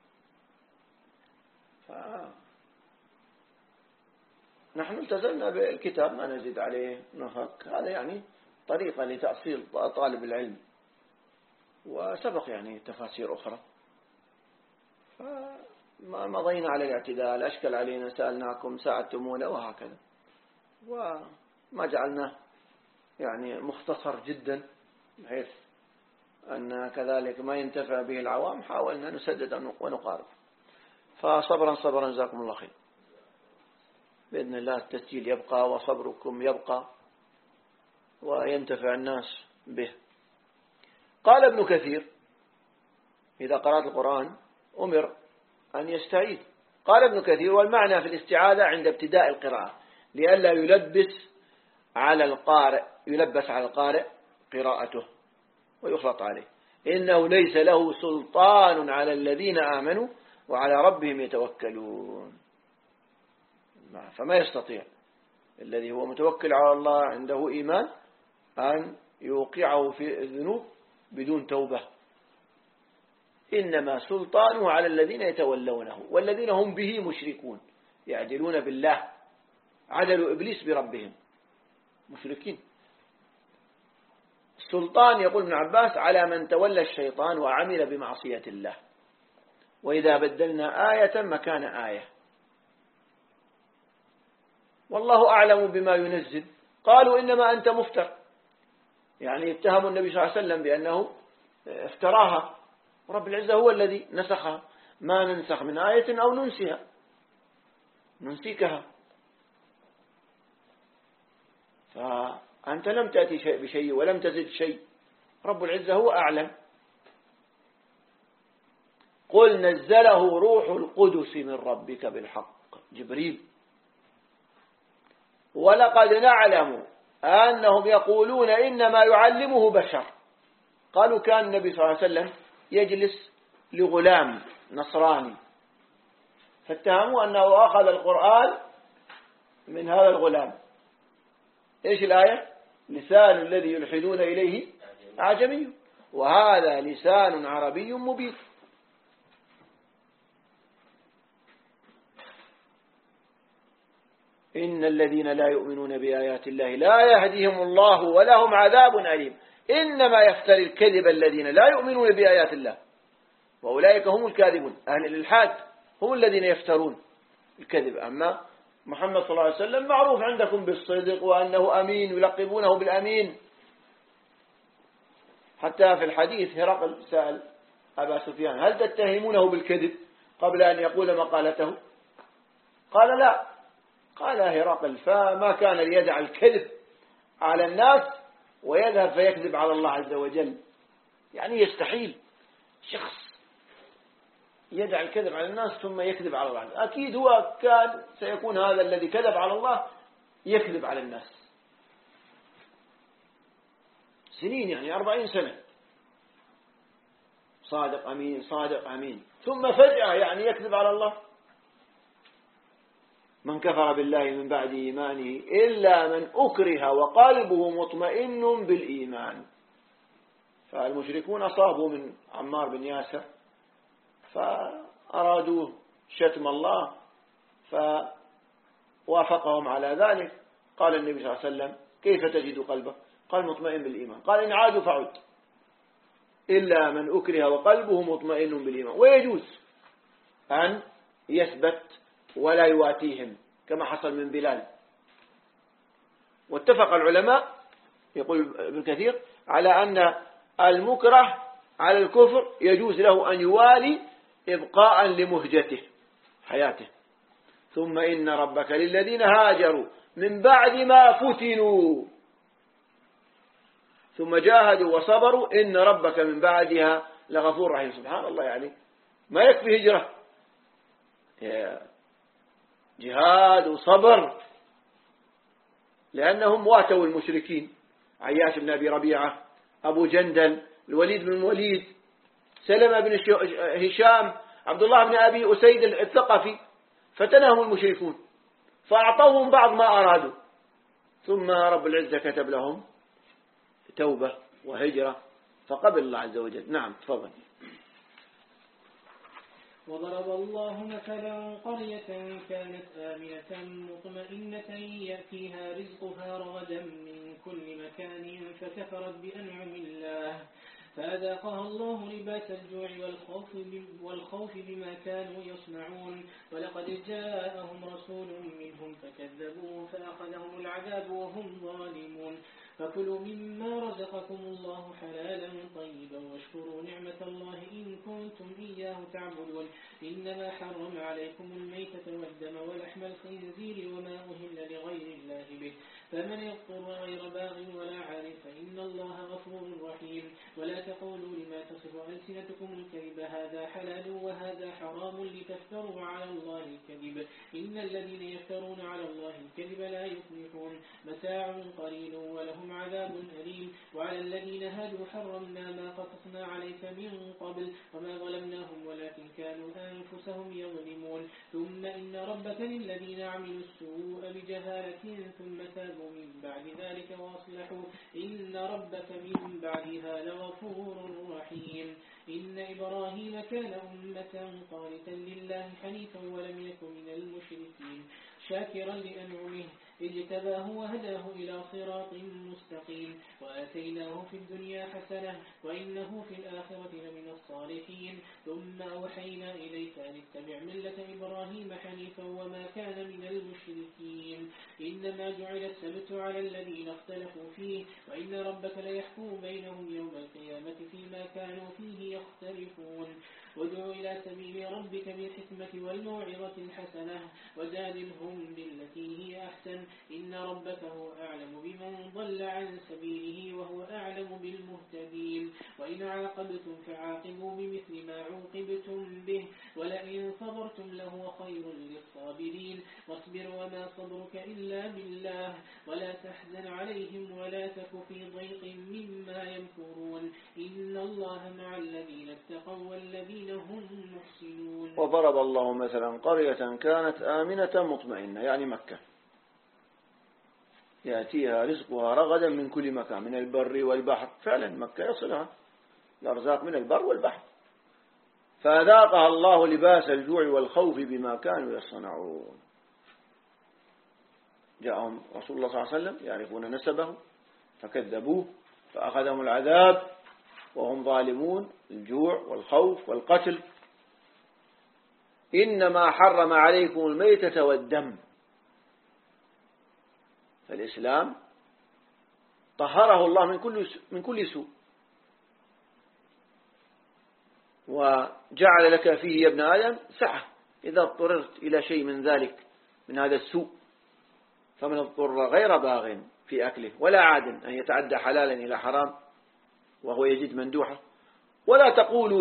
[SPEAKER 1] نحن التزمنا بالكتاب ما نزيد عليه نفك. هذا يعني طريقة لتأصيل طالب العلم، وسبق يعني تفاسير أخرى. فما مضينا على الاعتدال، أشكل علينا سألناكم ساعدتمونا وهكذا، وما جعلناه يعني مختصر جدا بحيث أن كذلك ما ينتفع به العوام. حاولنا نسدد ونقارب. فصبرا صبرا جزاكم الله خير. بإذن الله التسجيل يبقى وصبركم يبقى وينتفع الناس به. قال ابن كثير إذا قرأت القرآن أمر أن يستعيد. قال ابن كثير والمعنى في الاستعاذة عند ابتداء القراءة لئلا يلبس على القارئ قراءته ويخلط عليه. إنه ليس له سلطان على الذين آمنوا وعلى ربهم يتوكلون. فما يستطيع الذي هو متوكل على الله عنده إيمان أن يوقعه في الذنوب بدون توبة. إنما سلطانه على الذين يتولونه والذين هم به مشركون يعدلون بالله. عدلوا إبليس بربهم مشركين. السلطان يقول ابن عباس على من تولى الشيطان وعمل بمعصية الله. وإذا بدلنا آية مكان آية والله أعلم بما ينزل قالوا إنما أنت مفتر. يعني اتهموا النبي صلى الله عليه وسلم بأنه افتراها. رب العزة هو الذي نسخها. ما ننسخ من آية أو ننسيكها. فأنت لم تأتي بشيء ولم تزد شيء. رب العزة هو أعلم. قل نزله روح القدس من ربك بالحق جبريل. ولقد نعلم أنهم يقولون إنما يعلمه بشر. قالوا كان النبي صلى الله عليه وسلم يجلس لغلام نصراني فاتهموا أنه أخذ القرآن من هذا الغلام. إيش الآية؟ لسان الذي يلحدون إليه أعجمي وهذا لسان عربي مبين. إن الذين لا يؤمنون بآيات الله لا يهديهم الله ولهم عذاب أليم. إنما يفتري الكذب الذين لا يؤمنون بآيات الله وأولئك هم الكاذبون. أهل الإلحاد هم الذين يفترون الكذب. أما محمد صلى الله عليه وسلم معروف عندكم بالصدق وأنه أمين يلقبونه بالأمين. حتى في الحديث هرقل سأل أبا سفيان هل تتهمونه بالكذب قبل أن يقول مقالته؟ قال لا. قال هرقل فما كان ليدع الكذب على الناس ويذهب فيكذب على الله عز وجل. يعني يستحيل شخص يدع الكذب على الناس ثم يكذب على الله. أكيد هو كان سيكون هذا الذي كذب على الله يكذب على الناس سنين، يعني 40 سنة صادق أمين صادق أمين، ثم فجأة يعني يكذب على الله. من كفر بالله من بعد إيمانه إلا من أكره وقلبه مطمئن بالإيمان. فالمشركون أصابوا من عمار بن ياسر فأرادوا شتم الله فوافقهم على ذلك. قال النبي صلى الله عليه وسلم كيف تجد قلبك؟ قال مطمئن بالإيمان. قال إن عادوا فعد إلا من أكره وقلبه مطمئن بالإيمان. ويجوز أن يثبت ولا يواتيهم كما حصل من بلال. واتفق العلماء يقول ابن كثير على أن المكره على الكفر يجوز له أن يوالي إبقاء لمهجته حياته. ثم إن ربك للذين هاجروا من بعد ما فتنوا ثم جاهدوا وصبروا إن ربك من بعدها لغفور رحيم. سبحان الله، يعني ما يكفي هجرة، جهاد وصبر، لأنهم واتوا المشركين. عياش بن أبي ربيعة، أبو جندل، الوليد بن الوليد، سلمة بن هشام، عبد الله بن أبي أسيد الثقفي، فتنهم المشركون فأعطوهم بعض ما أرادوا، ثم رب العزة كتب لهم توبة وهجرة فقبل الله عز وجل. نعم تفضل.
[SPEAKER 7] وضرب الله مثلا قرية كانت آمنة مطمئنة يأتيها رزقها رغدا من كل مكان فكفرت بأنعم الله فأذاقها الله لباس الجوع والخوف بما كانوا يصنعون. ولقد جاءهم رسول منهم فكذبوه فأخذهم العذاب وهم ظالمون. فكلوا مما رزقكم الله حلالا طيبا واشكروا نعمة الله إن كنتم إياه تعبدون. إنما حرم عليكم الميتة والدم ولحم الخنزير وما أهل لغير الله به فمن يضطر غير باغ ولا عاد فإن الله غفور رحيم. ولا تقولوا لما تصف ألسنتكم الكذب هذا حلال وهذا حرام لتفتروا على الله الكذب إن الذين يفترون على الله الكذب لا يفلحون. متاع قليل ولهم عذاب أليم. وعلى الذين هادوا حرمنا ما قصصنا عليك من قبل وما ظلمناهم ولكن كانوا أنفسهم يظلمون. ثم إن ربك للذين عملوا السوء بجهالة ثم تابوا من بعد ذلك وأصلحوا إن ربك من بعدها لغفور رحيم. إن إبراهيم كان أمة قانتا لله حنيفا ولم يكن من المشركين شاكرا لأنعمه اجتباه وهداه إلى صراط مستقيم. وآتيناه في الدنيا حسنة وإنه في الآخرة لمن الصالحين. ثم أوحينا إليك أن اتبع ملة إبراهيم حنيفا وما كان من المشركين. إنما جعل السبت على الذين اختلفوا فيه وإن ربك ليحكم بينهم يوم القيامة فيما كانوا فيه يختلفون. وادع إلى سبيل ربك بالحكمة والموعظة الحسنة وجادلهم بالتي هي أحسن إن ربك هو أعلم بمن ضل عن سبيله وهو أعلم بالمهتدين. وإن عاقبتم فعاقبوا بمثل ما عوقبتم به ولئن صبرتم لهو خير للصابرين. واصبر وما صبرك إلا بالله ولا تحزن عليهم ولا تك في ضيق مما يمكرون إن الله مع الذين اتقوا والذين هم محسنون.
[SPEAKER 1] وضرب الله مثلا قرية كانت آمنة مطمئنة، يعني مكة، يأتيها رزقها رغدا من كل مكان من البر والبحر. فعلا مكة يصلها الأرزاق من البر والبحر. فأذاقها الله لباس الجوع والخوف بما كانوا يصنعون. جاءهم رسول الله صلى الله عليه وسلم يعرفون نسبه فكذبوه فأخذهم العذاب وهم ظالمون، الجوع والخوف والقتل. إنما حرم عليكم الميتة والدم. فالإسلام طهره الله من كل سوء. وجعل لك فيه يا ابن آدم سعة إذا اضطررت إلى شيء من ذلك من هذا السوء، فمن اضطر غير باغ في أكله ولا عاد أن يتعدى حلالا إلى حرام وهو يجد مندوحة. ولا تقولوا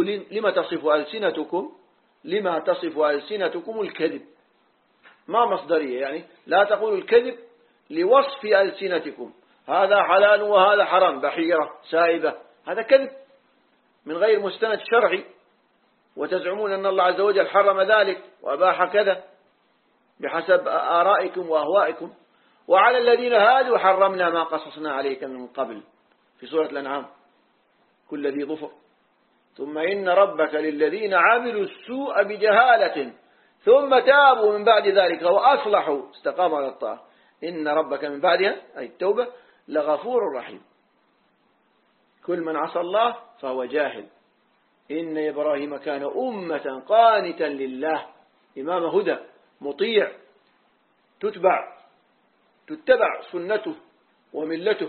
[SPEAKER 1] لما تصف ألسنتكم الكذب، ما مصدرية، يعني لا تقولوا الكذب لوصف ألسنتكم، هذا حلال وهذا حرام، بحيرة سائبة، هذا كذب من غير مستند شرعي، وتزعمون أن الله عز وجل حرم ذلك وأباح كذا بحسب آرائكم وأهوائكم. وعلى الذين هادوا حرمنا ما قصصنا عليك من قبل في سورة الأنعام كل ذي ظفر، ثم إن ربك للذين عملوا السوء بجهالة ثم تابوا من بعد ذلك وأصلحوا استقاموا على الطاعة إن ربك من بعدها أي التوبة لغفور رحيم. كل من عصى الله فهو جاهل. إن إبراهيم كان أمة قانتا لله، إمام هدى مطيع تتبع سنته وملته.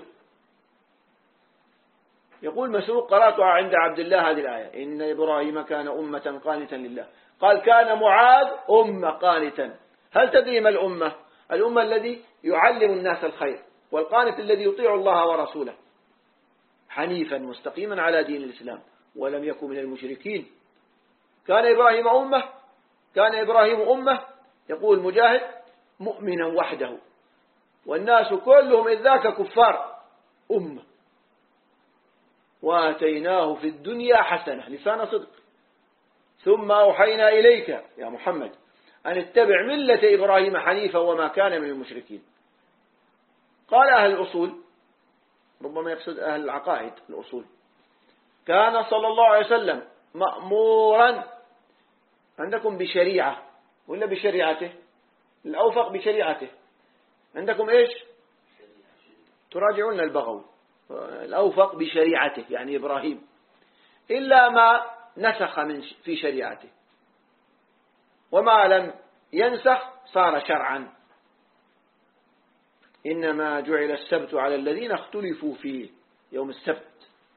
[SPEAKER 1] يقول مسروق قرأتها عند عبد الله هذه الآية إن إبراهيم كان أمة قانتا لله، قال كان معاذ أمة قانتا. هل تدري ما الأمة؟ الأمة الذي يعلم الناس الخير، والقانت الذي يطيع الله ورسوله حنيفا مستقيما على دين الإسلام ولم يكن من المشركين. كان إبراهيم أمة يقول مجاهد مؤمنا وحده والناس كلهم إذ ذاك كفار أمة. وآتيناه في الدنيا حسنة لسان صدق ثم أوحينا إليك يا محمد أن اتبع ملة إبراهيم حنيفا وما كان من المشركين. قال أهل الأصول، ربما يقصد أهل العقائد الأصول، كان صلى الله عليه وسلم مأمورا عندكم بشريعة ولا بشريعته؟ الأوفق بشريعته. عندكم إيش؟ تراجعون البغوي. الأوفق بشريعته يعني إبراهيم، إلا ما نسخ في شريعته، وما لم ينسخ صار شرعا. إنما جعل السبت على الذين اختلفوا فيه، يوم السبت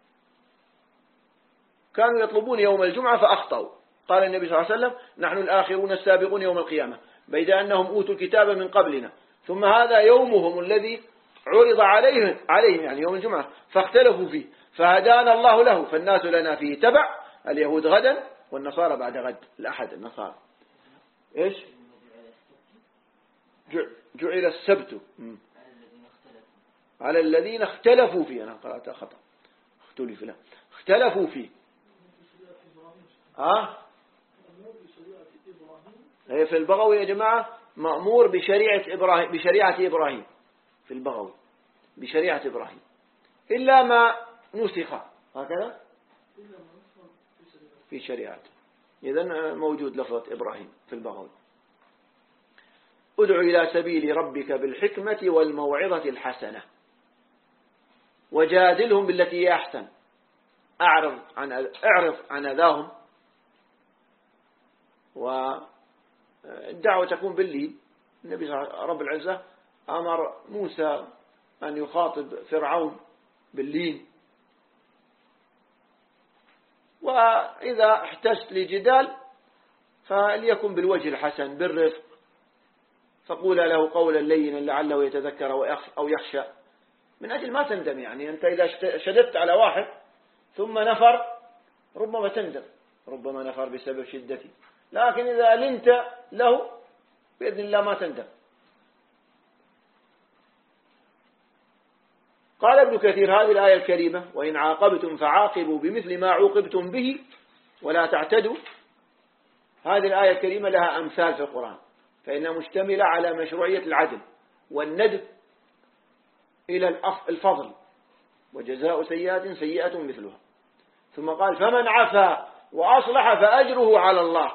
[SPEAKER 1] كانوا يطلبون يوم الجمعة فأخطأوا. قال النبي صلى الله عليه وسلم نحن الآخرون السابقون يوم القيامة بيد أنهم أوتوا الكتاب من قبلنا، ثم هذا يومهم الذي عرض عليهم يعني يوم الجمعة فاختلفوا فيه فهدانا الله له، فالناس لنا فيه تبع، اليهود غدا والنصارى بعد غد. الأحد النصارى إيش؟ جعل السبت على الذين اختلفوا فيه. أنا قرأتها خطأ، اختلفوا فيه. هي في البغوي يا جماعة مأمور بشريعة إبراهيم في البغوي بشريعة إبراهيم إلا ما نسخ هكذا في شريعته. إذن موجود لفظة إبراهيم في البغوي. ادع إلى سبيل ربك بالحكمة والموعظة الحسنة وجادلهم بالتي هي أحسن. أعرض عن أذاهم، والدعوة تكون باللين. النبي رب العزة أمر موسى أن يخاطب فرعون باللين، وإذا احتجت لجدال فليكن بالوجه الحسن بالرفق، فقول له قولا لينا لعله يتذكر أو يخشى، من أجل ما تندم. يعني أنت إذا شددت على واحد ثم نفر ربما تندم، ربما نفر بسبب شدته، لكن إذا لنت له بإذن الله ما تندم. قال ابن كثير هذه الآية الكريمة وإن عاقبتم فعاقبوا بمثل ما عوقبتم به ولا تعتدوا، هذه الآية الكريمة لها أمثال في القرآن، فإنها مشتملة على مشروعية العدل والندب إلى الفضل، وجزاء سيئة سيئة مثلها. ثم قال فمن عفا وأصلح فأجره على الله.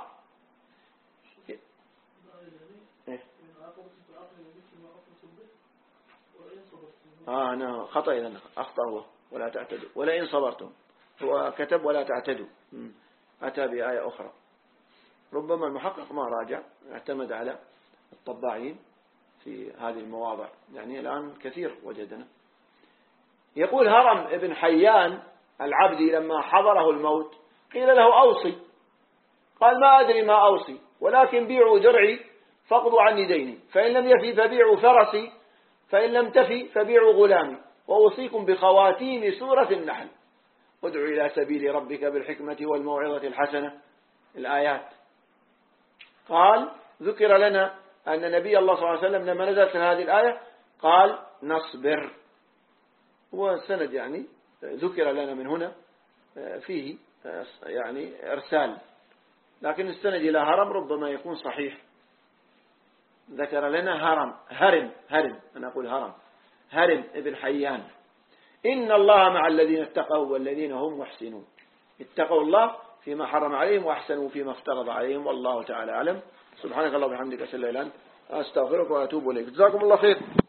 [SPEAKER 1] أنا خطأ إذن أخطأ هو ولا تعتدوا ولئن صبرتم، هو كتب ولا تعتدوا، أتى بآية أخرى. ربما المحقق ما راجع، اعتمد على الطباعين في هذه المواضع، يعني الآن كثير وجدنا. يقول هرم ابن حيان العبدي لما حضره الموت قيل له أوصي، قال ما أدري ما أوصي، ولكن بيعوا درعي فاقضوا عني ديني، فإن لم يفي فبيعوا فرسي، فإن لم تفي فبيعوا غلامي، وأوصيكم بخواتيم سورة النحل، ادعوا إلى سبيل ربك بالحكمة والموعظة الحسنة، الآيات. قال ذكر لنا أن نبي الله صلى الله عليه وسلم لما نزلت هذه الآية قال نصبر، والسند يعني ذكر لنا من هنا فيه يعني إرسال، لكن السند إلى هرم ربما يكون صحيح. ذكر لنا هرم أنا أقول هرم ابن حيان، إن الله مع الذين اتقوا والذين هم محسنون، اتقوا الله فيما حرم عليهم وأحسنوا فيما افترض عليهم، والله تعالى أعلم. سبحانك اللهم وبحمدك أشهد أن لا إله إلا أنت أستغفرك وأتوب إليك. جزاكم الله خير.